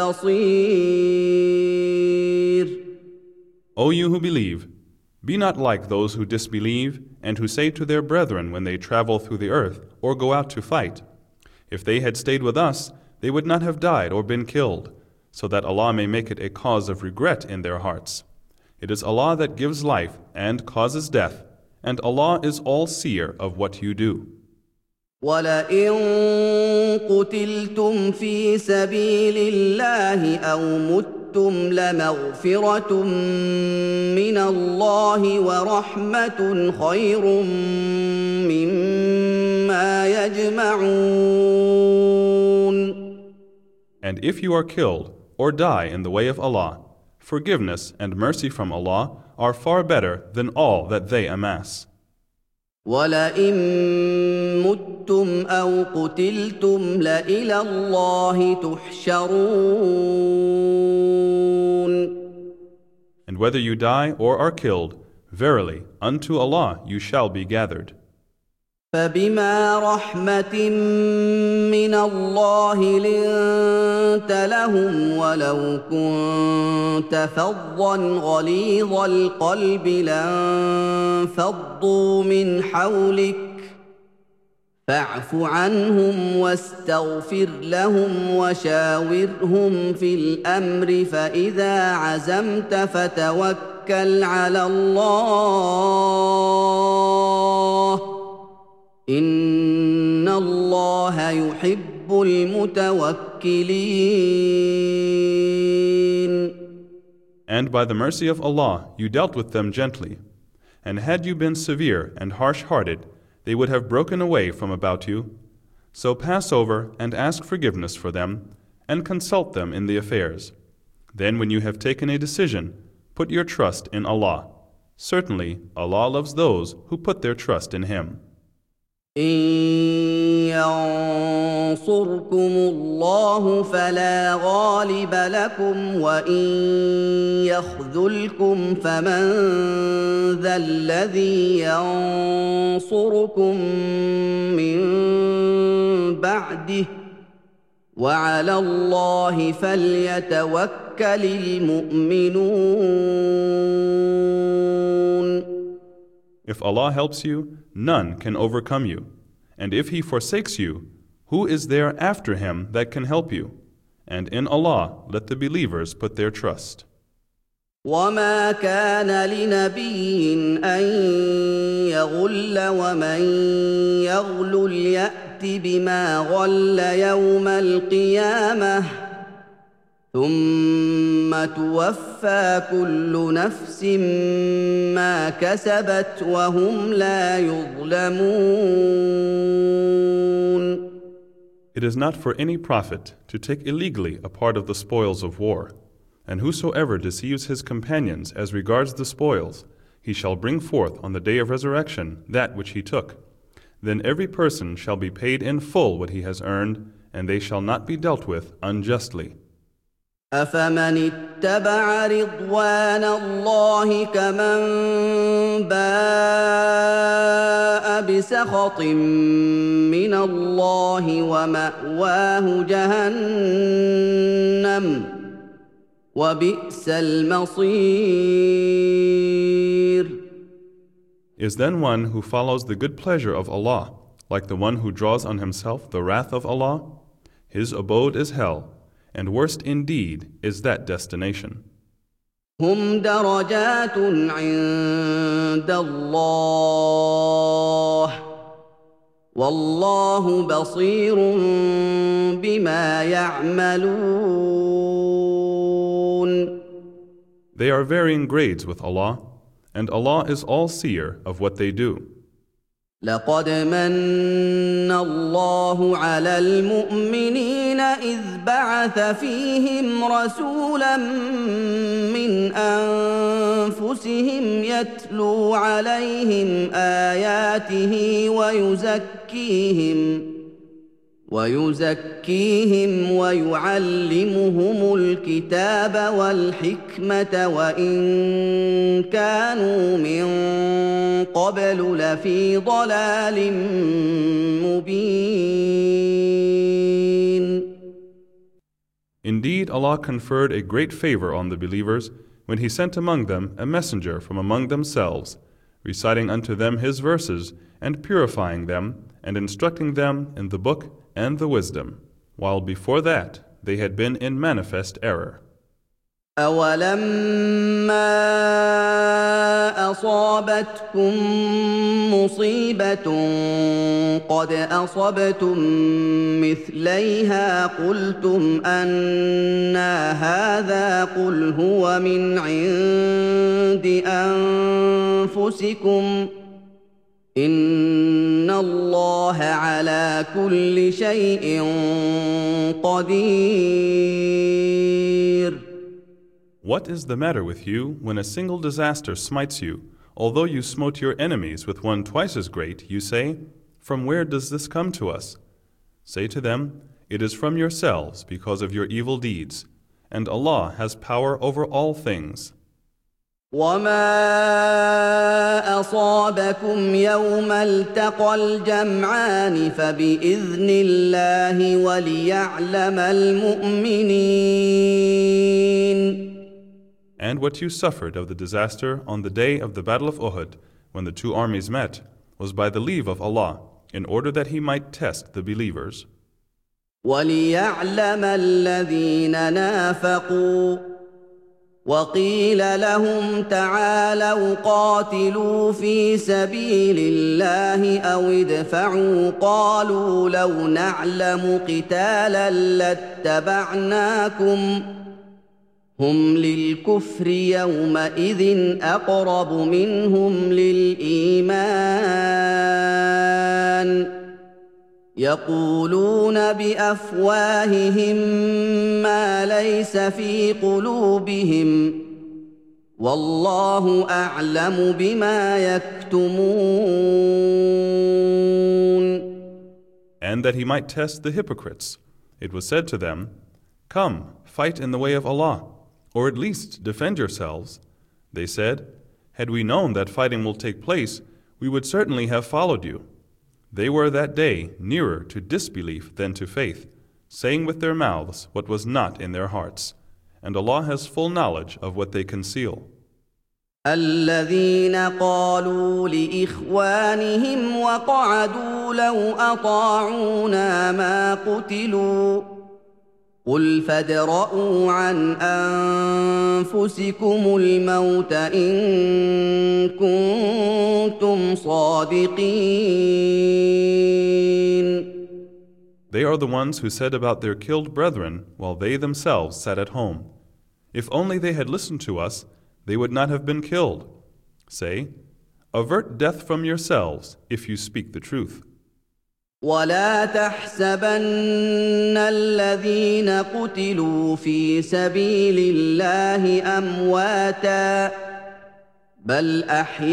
بصير. O you who believe, be not like those who disbelieve and who say to their brethren when they travel through the earth or go out to fight, if they had stayed with us, they would not have died or been killed, so that Allah may make it a cause of regret in their hearts. It is Allah that gives life and causes death, and Allah is all-seer of what you do. وَلَئِن قُتِلْتُمْ فِي سَبِيلِ اللَّهِ أَوْ مُتُّمْ لَمَغْفِرَةٌ مِّنَ اللَّهِ وَرَحْمَةٌ خَيْرٌ مِّمَّا يَجْمَعُونَ. And if you are killed or die in the way of Allah, forgiveness and mercy from Allah are far better than all that they amass. وَلَئِن مُّتُّمْ أَوْ قُتِلْتُمْ لَإِلَى اللَّهِ تُحْشَرُونَ. And whether you die or are killed, verily, unto Allah you shall be gathered. فَبِمَا رَحْمَةٍ مِّنَ اللَّهِ لِنتَ لَهُمْ وَلَوْ كُنتَ فَظًّا غَلِيظَ الْقَلْبِ لَانفَضُّوا مِنْ حَوْلِكَ فَاعْفُ عَنْهُمْ وَاسْتَغْفِرْ لَهُمْ وَشَاوِرْهُمْ فِي الْأَمْرِ فَإِذَا عَزَمْتَ فَتَوَكَّلْ عَلَى اللَّهِ إِنَّ اللَّهَ يُحِبُّ الْمُتَوَكِّلِينَ. And by the mercy of Allah you dealt with them gently, and had you been severe and harsh-hearted, they would have broken away from about you. So pass over and ask forgiveness for them, and consult them in the affairs. Then when you have taken a decision, put your trust in Allah. Certainly Allah loves those who put their trust in Him. إن ينصركم الله فلا غالب لكم وإن يخذلكم فمن ذا الذي ينصركم من بعده وعلى الله فليتوكل المؤمنون. If Allah helps you, none can overcome you. And if He forsakes you, who is there after Him that can help you? And in Allah let the believers put their trust. وَمَا كَانَ لِنَبِيٍّ أَن يَغُلَّ وَمَن يَغْلُلْ يَأْتِ بِمَا غَلَّ يَوْمَ الْقِيَامَةِ ثُمَّ تُوَفَّى كُلُّ نَفْسٍ مَّا كَسَبَتْ وَهُمْ لَا يُظْلَمُونَ. It is not for any prophet to take illegally a part of the spoils of war, and whosoever deceives his companions as regards the spoils, he shall bring forth on the day of resurrection that which he took. Then every person shall be paid in full what he has earned, and they shall not be dealt with unjustly. أَفَمَنِ اتَّبَعَ رِضْوَانَ اللَّهِ كَمَن بَاءَ بِسَخَطٍ مِّنَ اللَّهِ وَمَأْوَاهُ جَهَنَّمُ وَبِئْسَ الْمَصِيرُ. Is then one who follows the good pleasure of Allah like the one who draws on himself the wrath of Allah? His abode is hell, and worst indeed is that destination. هم درجات عند الله والله بصير بما يعملون. They are varying grades with Allah, and Allah is all-seer of what they do. لقد من الله على المؤمنين إذ بعث فيهم رسولا من أنفسهم يتلو عليهم آياته ويزكيهم ويعلمهم الكتاب والحكمة وإن كانوا من قبل لفي ضلال مبين. Indeed, Allah conferred a great favor on the believers when He sent among them a messenger from among themselves, reciting unto them His verses and purifying them and instructing them in the book and the wisdom, while before that they had been in manifest error. أَوَلَمَّا أَصَابَتْكُم مُّصِيبَةٌ قَدْ أَصَبْتُم مِّثْلَيْهَا قُلْتُمْ أَنَّىٰ هَٰذَا قُلْ هُوَ مِنْ عِندِ أَنفُسِكُمْ إِنَّ اللَّهَ عَلَىٰ كُلِّ شَيْءٍ قَدِيرٌ. What is the matter with you when a single disaster smites you? Although you smote your enemies with one twice as great, you say, "From where does this come to us?" Say to them, "It is from yourselves because of your evil deeds, and Allah has power over all things." وَمَا أَصَابَكُمْ يَوْمَ الْتَقَى الْجَمْعَانِ فَبِإِذْنِ اللَّهِ وَلِيَعْلَمَ الْمُؤْمِنِينَ. And what you suffered of the disaster on the day of the Battle of Uhud, when the two armies met, was by the leave of Allah, in order that He might test the believers. وَلِيَعْلَمَ الَّذِينَ نَافَقُوا وَقِيلَ لَهُمْ تَعَالَوْا قَاتِلُوا فِي سَبِيلِ اللَّهِ أَوِ ادْفَعُوا قَالُوا لَوْ نَعْلَمُ قِتَالًا لَاتَّبَعْنَاكُمْ هُمْ لِلْكُفْرِ يَوْمَئِذٍ أَقْرَبُ مِنْهُمْ لِلْإِيمَانِ يَقُولُونَ بِأَفْوَاهِهِم مَّا لَيْسَ فِي قُلُوبِهِمْ وَاللَّهُ أَعْلَمُ بِمَا يَكْتُمُونَ. And that He might test the hypocrites, it was said to them, "Come, fight in the way of Allah, or at least defend yourselves." They said, "Had we known that fighting will take place, we would certainly have followed you." They were that day nearer to disbelief than to faith, saying with their mouths what was not in their hearts, and Allah has full knowledge of what they conceal. الذين قالوا لإخوانهم وقعدوا لو أطاعونا ما قتلوا قل فادرءوا عن أنفسكم الموت إن كنتم صادقين. They are the ones who said about their killed brethren while they themselves sat at home, "If only they had listened to us, they would not have been killed." Say, "Avert death from yourselves if you speak the truth." ولا تحسبن الذين قتلوا في سبيل الله أمواتا بل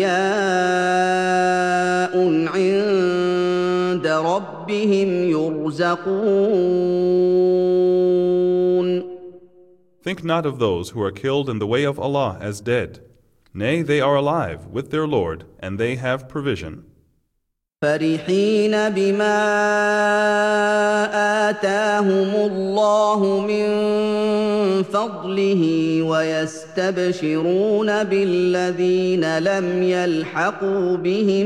أحياء عند ربهم يرزقون. Think not of those who are killed in the way of Allah as dead. Nay, they are alive with their Lord, and they have provision. فرحين بما آتاهم الله من فضله ويستبشرون بالذين لم يلحقوا بهم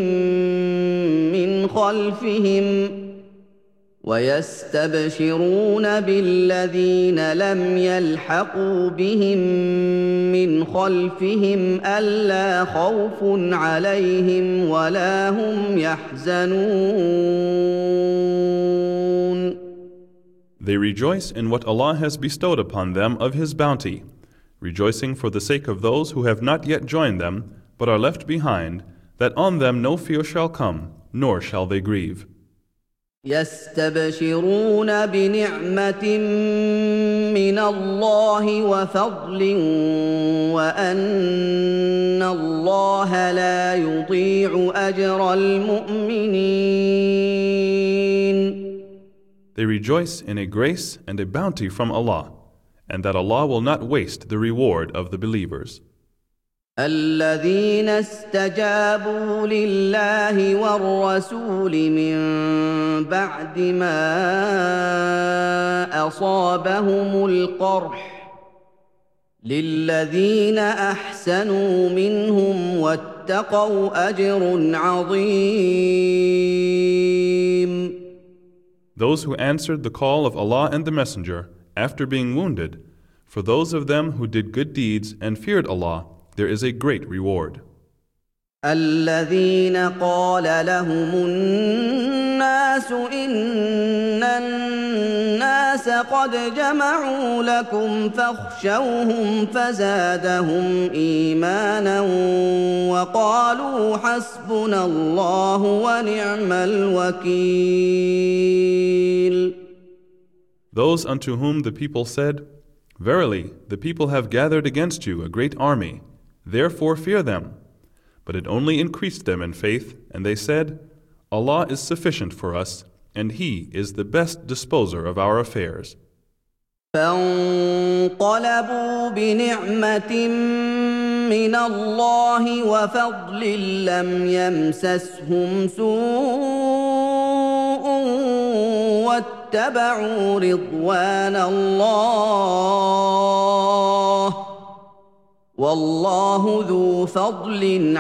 من خلفهم ألا خوف عليهم ولا هم يحزنون. They rejoice in what Allah has bestowed upon them of His bounty, rejoicing for the sake of those who have not yet joined them, but are left behind, that on them no fear shall come, nor shall they grieve. يستبشرون بنعمة من الله وفضل وأن الله لا يضيع أجر المؤمنين. They rejoice in a grace and a bounty from Allah, and that Allah will not waste the reward of the believers. الذين استجابوا لله والرسول من بعد ما أصابهم القرح للذين أحسنوا منهم واتقوا أجر عظيم. Those who answered the call of Allah and the Messenger after being wounded, for those of them who did good deeds and feared Allah, there is a great reward. الذين قال لهم الناس إن الناس قد جمعوا لكم فاخشوهم فزادهم إيمانا وقالوا حسبنا الله ونعم الوكيل. Those unto whom the people said, Verily, the people have gathered against you a great army, therefore fear them. But it only increased them in faith, and they said, Allah is sufficient for us, and He is the best disposer of our affairs. فانقلبوا بنعمة من الله وفضل لم يمسسهم سوء واتبعوا رضوان الله والله ذو فضل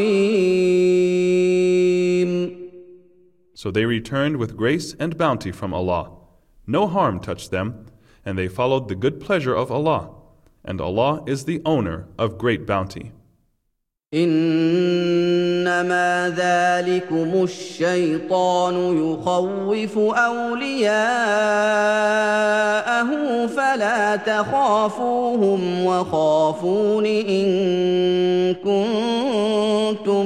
عظيم. So they returned with grace and bounty from Allah. No harm touched them, and they followed the good pleasure of Allah, and Allah is the owner of great bounty. إنما ذلكم الشيطان يخوف أولياءه فلا تخافوهم وخافون إن كنتم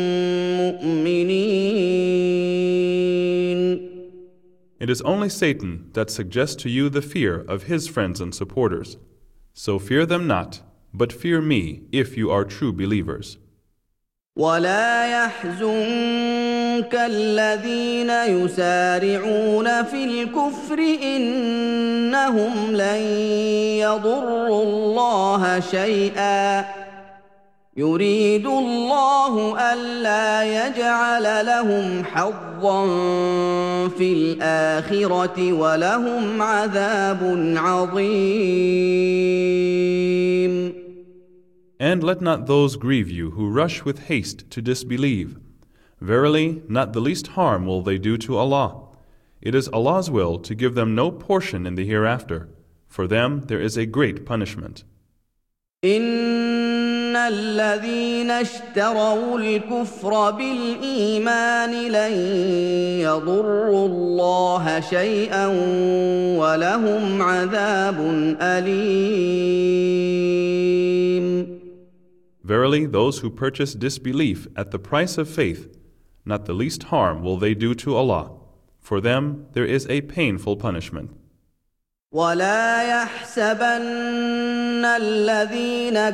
مؤمنين. It is only Satan that suggests to you the fear of his friends and supporters. So fear them not, but fear me if you are true believers. ولا يحزنك الذين يسارعون في الكفر إنهم لن يضروا الله شيئا يريد الله ألا يجعل لهم حظا في الآخرة ولهم عذاب عظيم. And let not those grieve you who rush with haste to disbelieve. Verily, not the least harm will they do to Allah. It is Allah's will to give them no portion in the hereafter. For them there is a great punishment. إن الذين اشتروا الكفر بالإيمان لن يضروا الله شيئا ولهم عذاب أليم. Verily, those who purchase disbelief at the price of faith, not the least harm will they do to Allah. For them there is a painful punishment. ولا يحسبن الذين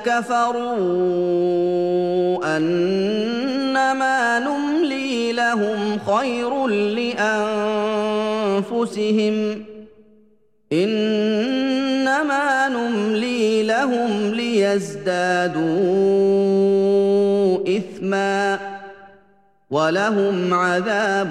كفروا أنما نملي لهم خير لأنفسهم إنما نملي لهم ليزدادوا إثما ولهم عذاب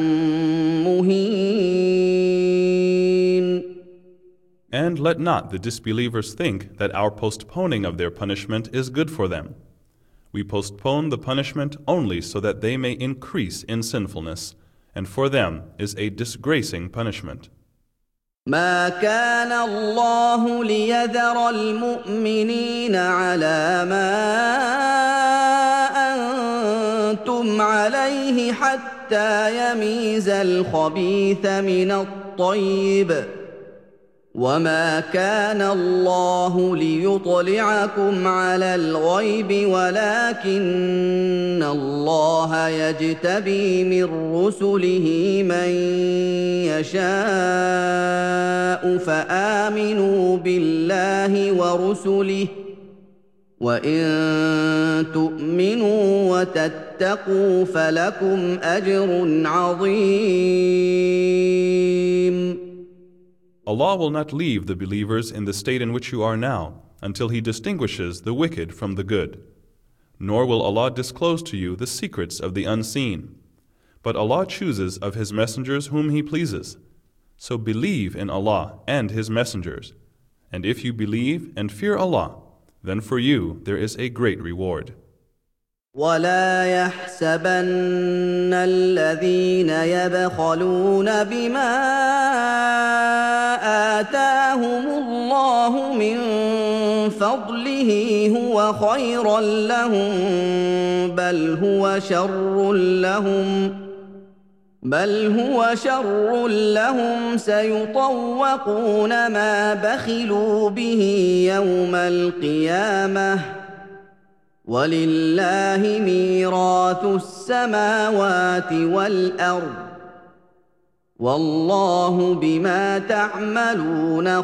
مهين. And let not the disbelievers think that our postponing of their punishment is good for them. We postpone the punishment only so that they may increase in sinfulness, and for them is a disgracing punishment. ما كان الله ليذر المؤمنين على ما أنتم عليه حتى يميز الخبيث من الطيب وما كان الله ليطلعكم على الغيب ولكن الله يجتبي من رسله من يشاء فآمنوا بالله ورسله وإن تؤمنوا وتتقوا فلكم أجر عظيم. Allah will not leave the believers in the state in which you are now until He distinguishes the wicked from the good. Nor will Allah disclose to you the secrets of the unseen. But Allah chooses of His messengers whom He pleases. So believe in Allah and His messengers. And if you believe and fear Allah, then for you there is a great reward. ولا يحسبن الذين يبخلون بما آتاهم الله من فضله هو خيرا لهم بل هو شر لهم سيطوقون ما بخلوا به يوم القيامة ولله ميراث السماوات والأرض والله بما تعملون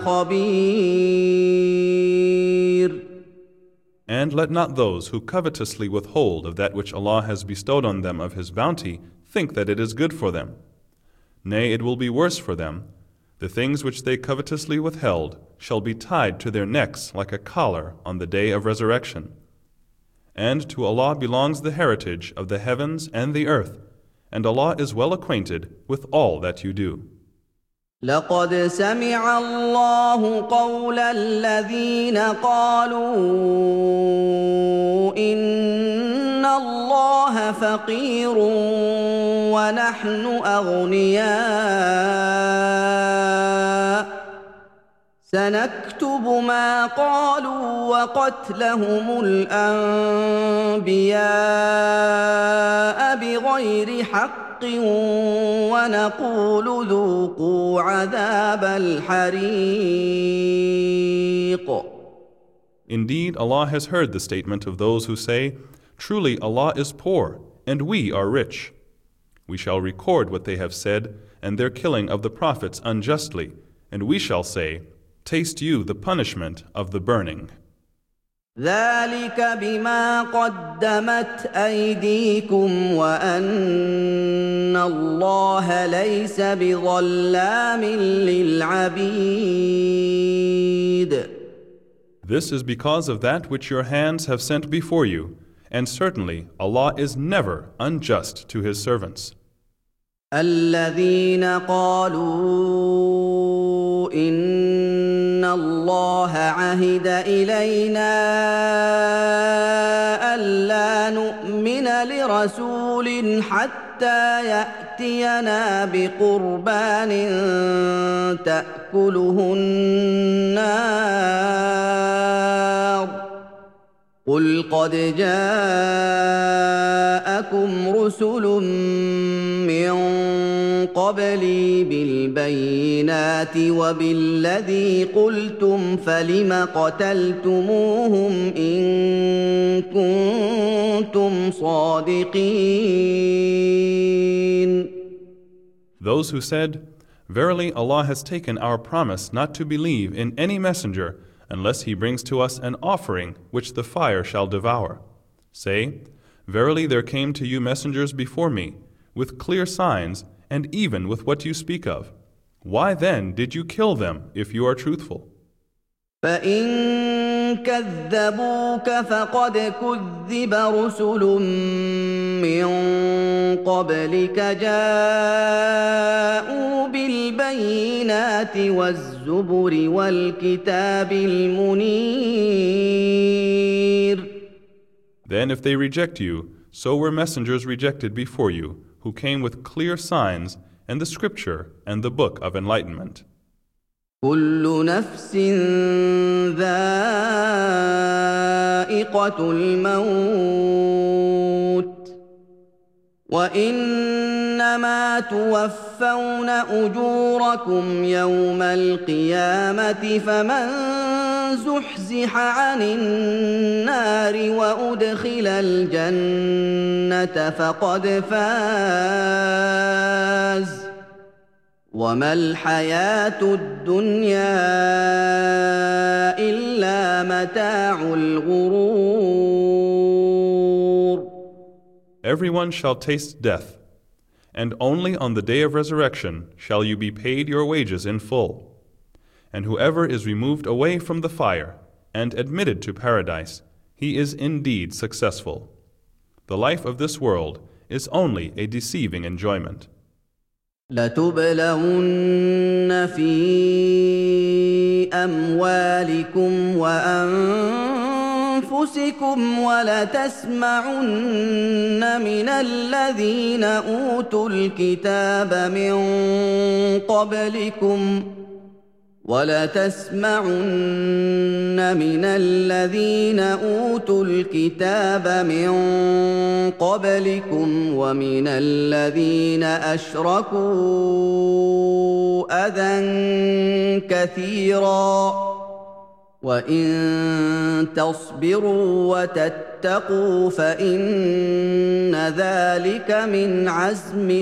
خبير. And let not those who covetously withhold of that which Allah has bestowed on them of His bounty think that it is good for them. Nay, it will be worse for them. The things which they covetously withheld shall be tied to their necks like a collar on the day of resurrection. And to Allah belongs the heritage of the heavens and the earth, and Allah is well acquainted with all that you do. لقد سمع الله قول الذين قالوا إن الله فقير ونحن أغنياء سنكتب ما قالوا وقتلهم الأنبياء بغير حق ونقول ذوقوا عذاب الحريق. Indeed, Allah has heard the statement of those who say, "Truly Allah is poor, and we are rich." We shall record what they have said, and their killing of the prophets unjustly, and we shall say, "Taste you the punishment of the burning." ذلك بما قدمت أيديكم وأن الله ليس بظلام للعبيد. This is because of that which your hands have sent before you, and certainly Allah is never unjust to His servants. الذين قالوا إن الله عهد إلينا ألا نؤمن لرسول حتى يأتينا بقربان تأكله النار قل قد جاءكم رسل من قبلي بالبينات وبالذي قلتم فلم قتلتموهم إن كنتم صادقين. Those who said, "Verily Allah has taken our promise not to believe in any messenger unless he brings to us an offering which the fire shall devour." Say, "Verily there came to you messengers before me, with clear signs, and even with what you speak of. Why then did you kill them, if you are truthful?" فَإِن كَذَّبُوكَ فَقَدْ كُذِّبَ رُسُلٌ مِّن قَبْلِكَ جَاءُوا بِالْبَيِّنَاتِ وَالزُّبُرِ وَالْكِتَابِ الْمُنِيرِ. Then if they reject you, so were messengers rejected before you, who came with clear signs, and the scripture, and the book of enlightenment. كل نفس ذائقة الموت وإنما توفون أجوركم يوم القيامة فمن زحزح عن النار وأدخل الجنة فقد فاز وما الحياة الدنيا إلا متاع الغرور. Everyone shall taste death, and only on the day of resurrection shall you be paid your wages in full. And whoever is removed away from the fire and admitted to paradise, he is indeed successful. The life of this world is only a deceiving enjoyment. لتبلون في أموالكم وأنفسكم ولتسمعن من الذين أوتوا الكتاب من قبلكم ومن الذين أشركوا أذى كثيرا وإن تصبروا وتتقوا فإن ذلك من عزم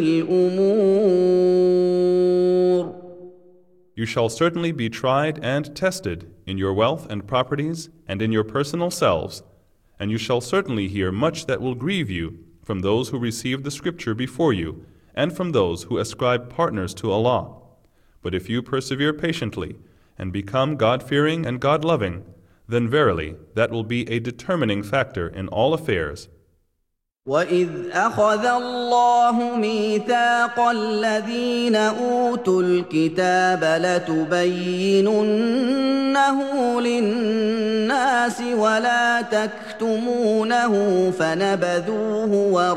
الأمور. You shall certainly be tried and tested in your wealth and properties and in your personal selves, and you shall certainly hear much that will grieve you from those who received the scripture before you and from those who ascribe partners to Allah. But if you persevere patiently and become God-fearing and God-loving, then verily that will be a determining factor in all affairs. وَإِذْ أَخَذَ اللَّهُ مِيثَاقَ الَّذِينَ أُوتُوا الْكِتَابَ لَتُبَيِّنُنَّهُ لِلنَّاسِ وَلَا تَكْتُمُونَهُ فَنَبَذُوهُ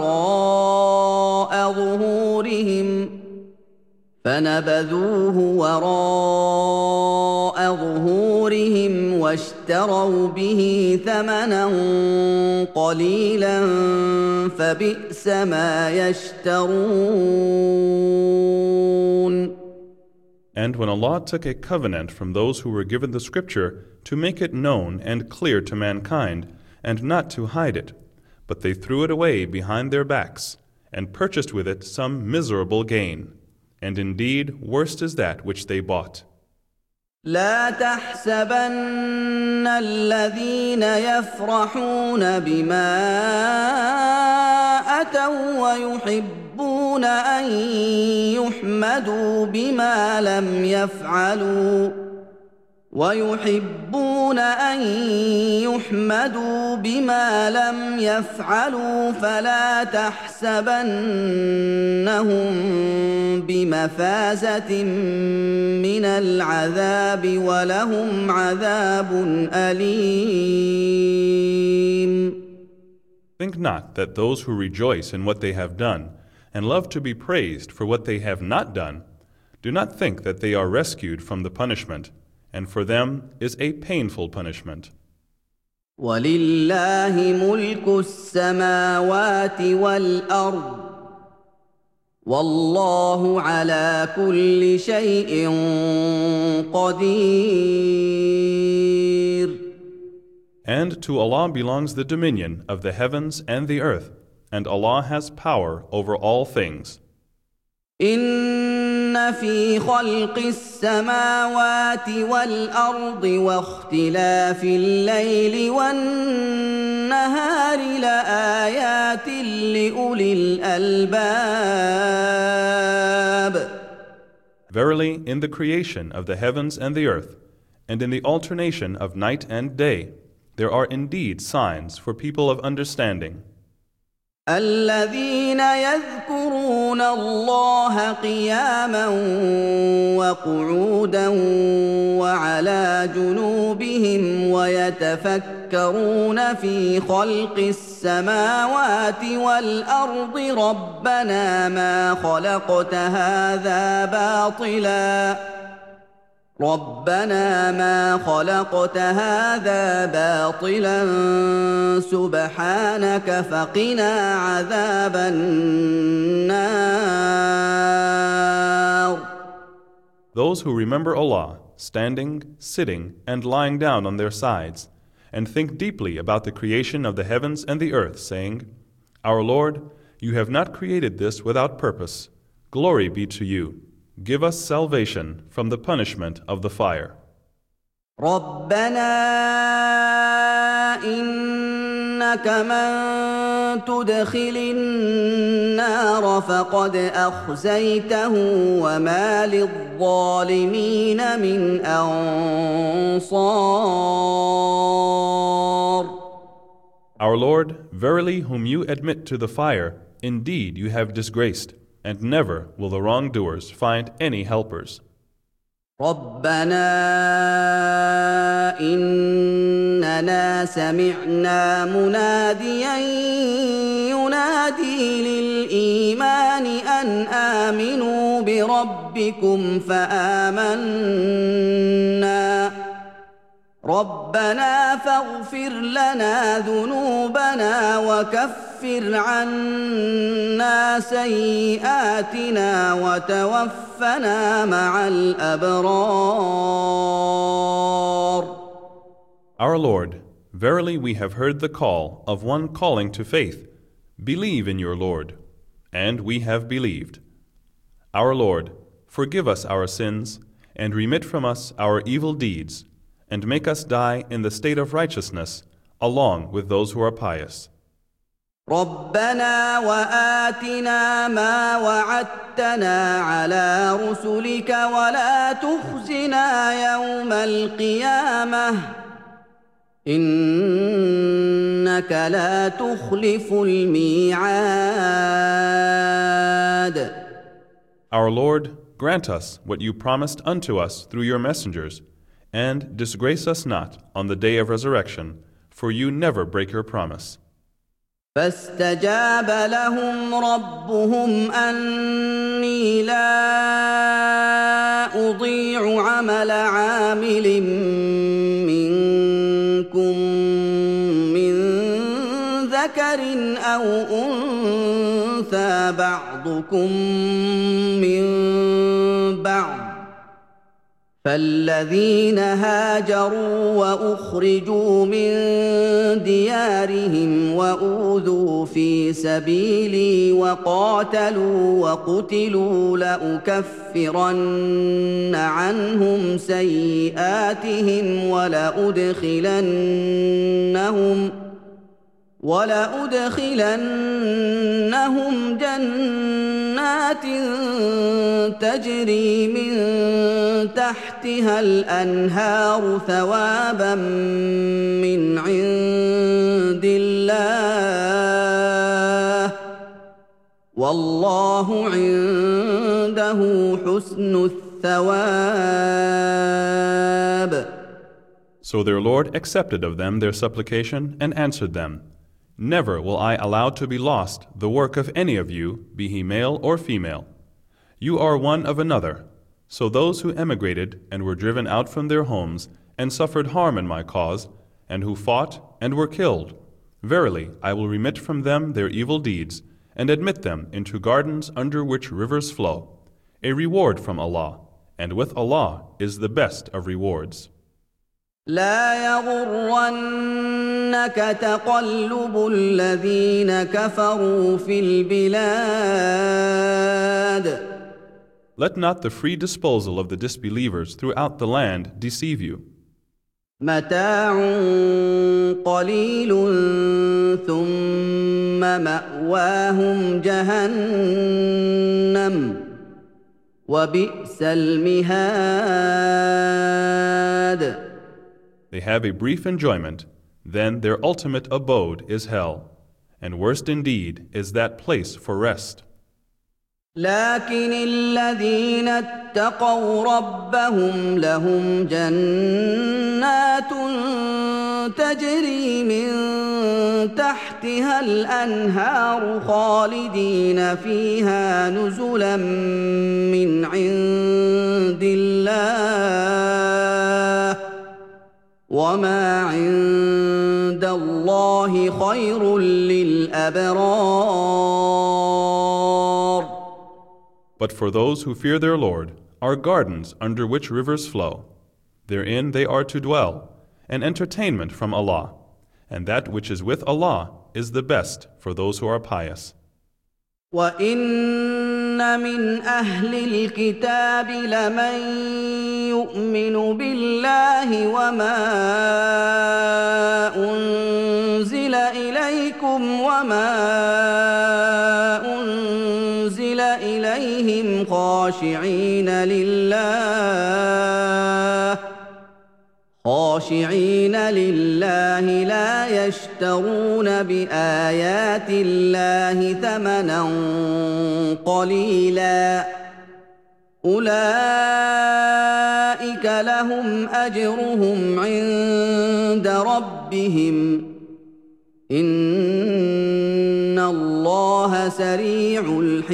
وَرَاءَ ظُهُورِهِمْ وَاشْتَرَوْا بِهِ ثَمَنًا قَلِيلًا فَبِئْسَ مَا يَشْتَرُونَ. And when Allah took a covenant from those who were given the scripture to make it known and clear to mankind and not to hide it, but they threw it away behind their backs and purchased with it some miserable gain. And indeed, worst is that which they bought. لا تحسبن الذين يفرحون بما أتوا ويحبون أن يحمدوا بما لم يفعلوا فلا تحسبنهم بمفازة من العذاب ولهم عذاب أليم. Think not that those who rejoice in what they have done and love to be praised for what they have not done, do not think that they are rescued from the punishment, and for them is a painful punishment. وَلِلَّهِ مُلْكُ السَّمَاوَاتِ وَالْأَرْضِ وَاللَّهُ عَلَى كُلِّ شَيْءٍ قَدِيرٌ. And to Allah belongs the dominion of the heavens and the earth, and Allah has power over all things. إِنَّ فِي خَلْقِ السَّمَاوَاتِ وَالْأَرْضِ وَاخْتِلَافِ اللَّيْلِ وَالنَّهَارِ لَآيَاتٍ لِأُولِي الْأَلْبَابِ. Verily, in the creation of the heavens and the earth, and in the alternation of night and day, there are indeed signs for people of understanding. الذين يذكرون الله قياما وقعودا وعلى جنوبهم ويتفكرون في خلق السماوات والأرض ربنا ما خلقت هذا باطلا ربنا ما خلقت هذا باطلا سبحانك فقنا عذاب النار. Those who remember Allah, standing, sitting, and lying down on their sides, and think deeply about the creation of the heavens and the earth, saying, Our Lord, you have not created this without purpose. Glory be to you. Give us salvation from the punishment of the fire. ربنا إنك من تدخل النار فقد أخزيته وما للظالمين من أنصار. Our Lord, verily whom you admit to the fire, indeed you have disgraced, and never will the wrongdoers find any helpers. ربنا إننا سمعنا مناديا ينادي للإيمان أن آمنوا بربكم فآمنا ربنا فاغفر لنا ذنوبنا وكفر عنا سيئاتنا وتوفنا مع الأبرار. Our Lord, verily we have heard the call of one calling to faith. Believe in your Lord. And we have believed. Our Lord, forgive us our sins, and remit from us our evil deeds, and make us die in the state of righteousness, along with those who are pious. ربنا وآتنا ما وعدتنا على رسلك ولا تخزنا يوم القيامة إنك لا تخلف الميعاد. Our Lord, grant us what you promised unto us through your messengers, and disgrace us not on the day of resurrection, for you never break your promise. فاستجاب لهم ربهم أني لا أضيع عمل عامل منكم من ذكر أو أنثى بعضكم من بعض فالذين هاجروا وأخرجوا من ديارهم وأوذوا في سبيلي وقاتلوا وقتلوا لأكفرن عنهم سيئاتهم ولأدخلنهم جنات تجري من تحتها الأنهار ثوابا من عند الله والله عنده حسن الثواب. So their Lord accepted of them their supplication and answered them, Never will I allow to be lost the work of any of you, be he male or female. You are one of another. So those who emigrated and were driven out from their homes and suffered harm in my cause, and who fought and were killed, verily I will remit from them their evil deeds and admit them into gardens under which rivers flow, a reward from Allah, and with Allah is the best of rewards. لا يغرنك تقلب الذين كفروا في البلاد. Let not the free disposal of the disbelievers throughout the land deceive you. متاع قليل ثم مأواهم جهنم وبئس المهاد. They have a brief enjoyment, then their ultimate abode is hell, and worst indeed is that place for rest. لكن الذين اتقوا ربهم لهم جنات تجري من تحتها الأنهار خالدين فيها نزلا من عند الله وما عند الله خير للأبرار. But for those who fear their Lord are gardens under which rivers flow. Therein they are to dwell, an entertainment from Allah, and that which is with Allah is the best for those who are pious. وَإِنَّ مِنْ أَهْلِ الْكِتَابِ لَمَنْ يُؤْمِنُ بِاللَّهِ وَمَا أُنْزِلَ إِلَيْكُمْ وَمَا أُنْزِلَ إِلَيْهِمْ خاشعين لله لا يشترون بآيات الله ثمنا قليلا أولئك لهم أجرهم عند ربهم إن الله سريع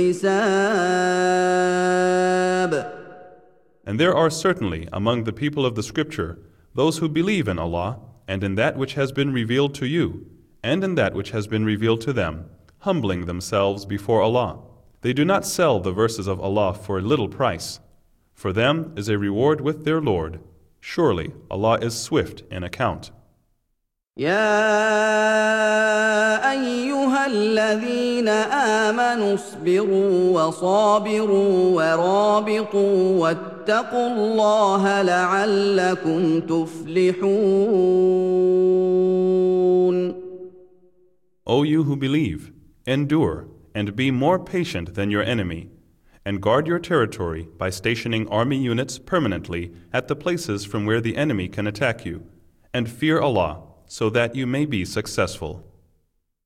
الحساب. And there are certainly among the people of the Scripture those who believe in Allah and in that which has been revealed to you and in that which has been revealed to them, humbling themselves before Allah. They do not sell the verses of Allah for a little price. For them is a reward with their Lord. Surely Allah is swift in account. يا أيها الذين آمنوا اصبروا وصابروا ورابطوا واتقوا الله لعلكم تفلحون. O you who believe, endure and be more patient than your enemy, and guard your territory by stationing army units permanently at the places from where the enemy can attack you, and fear Allah, so that you may be successful.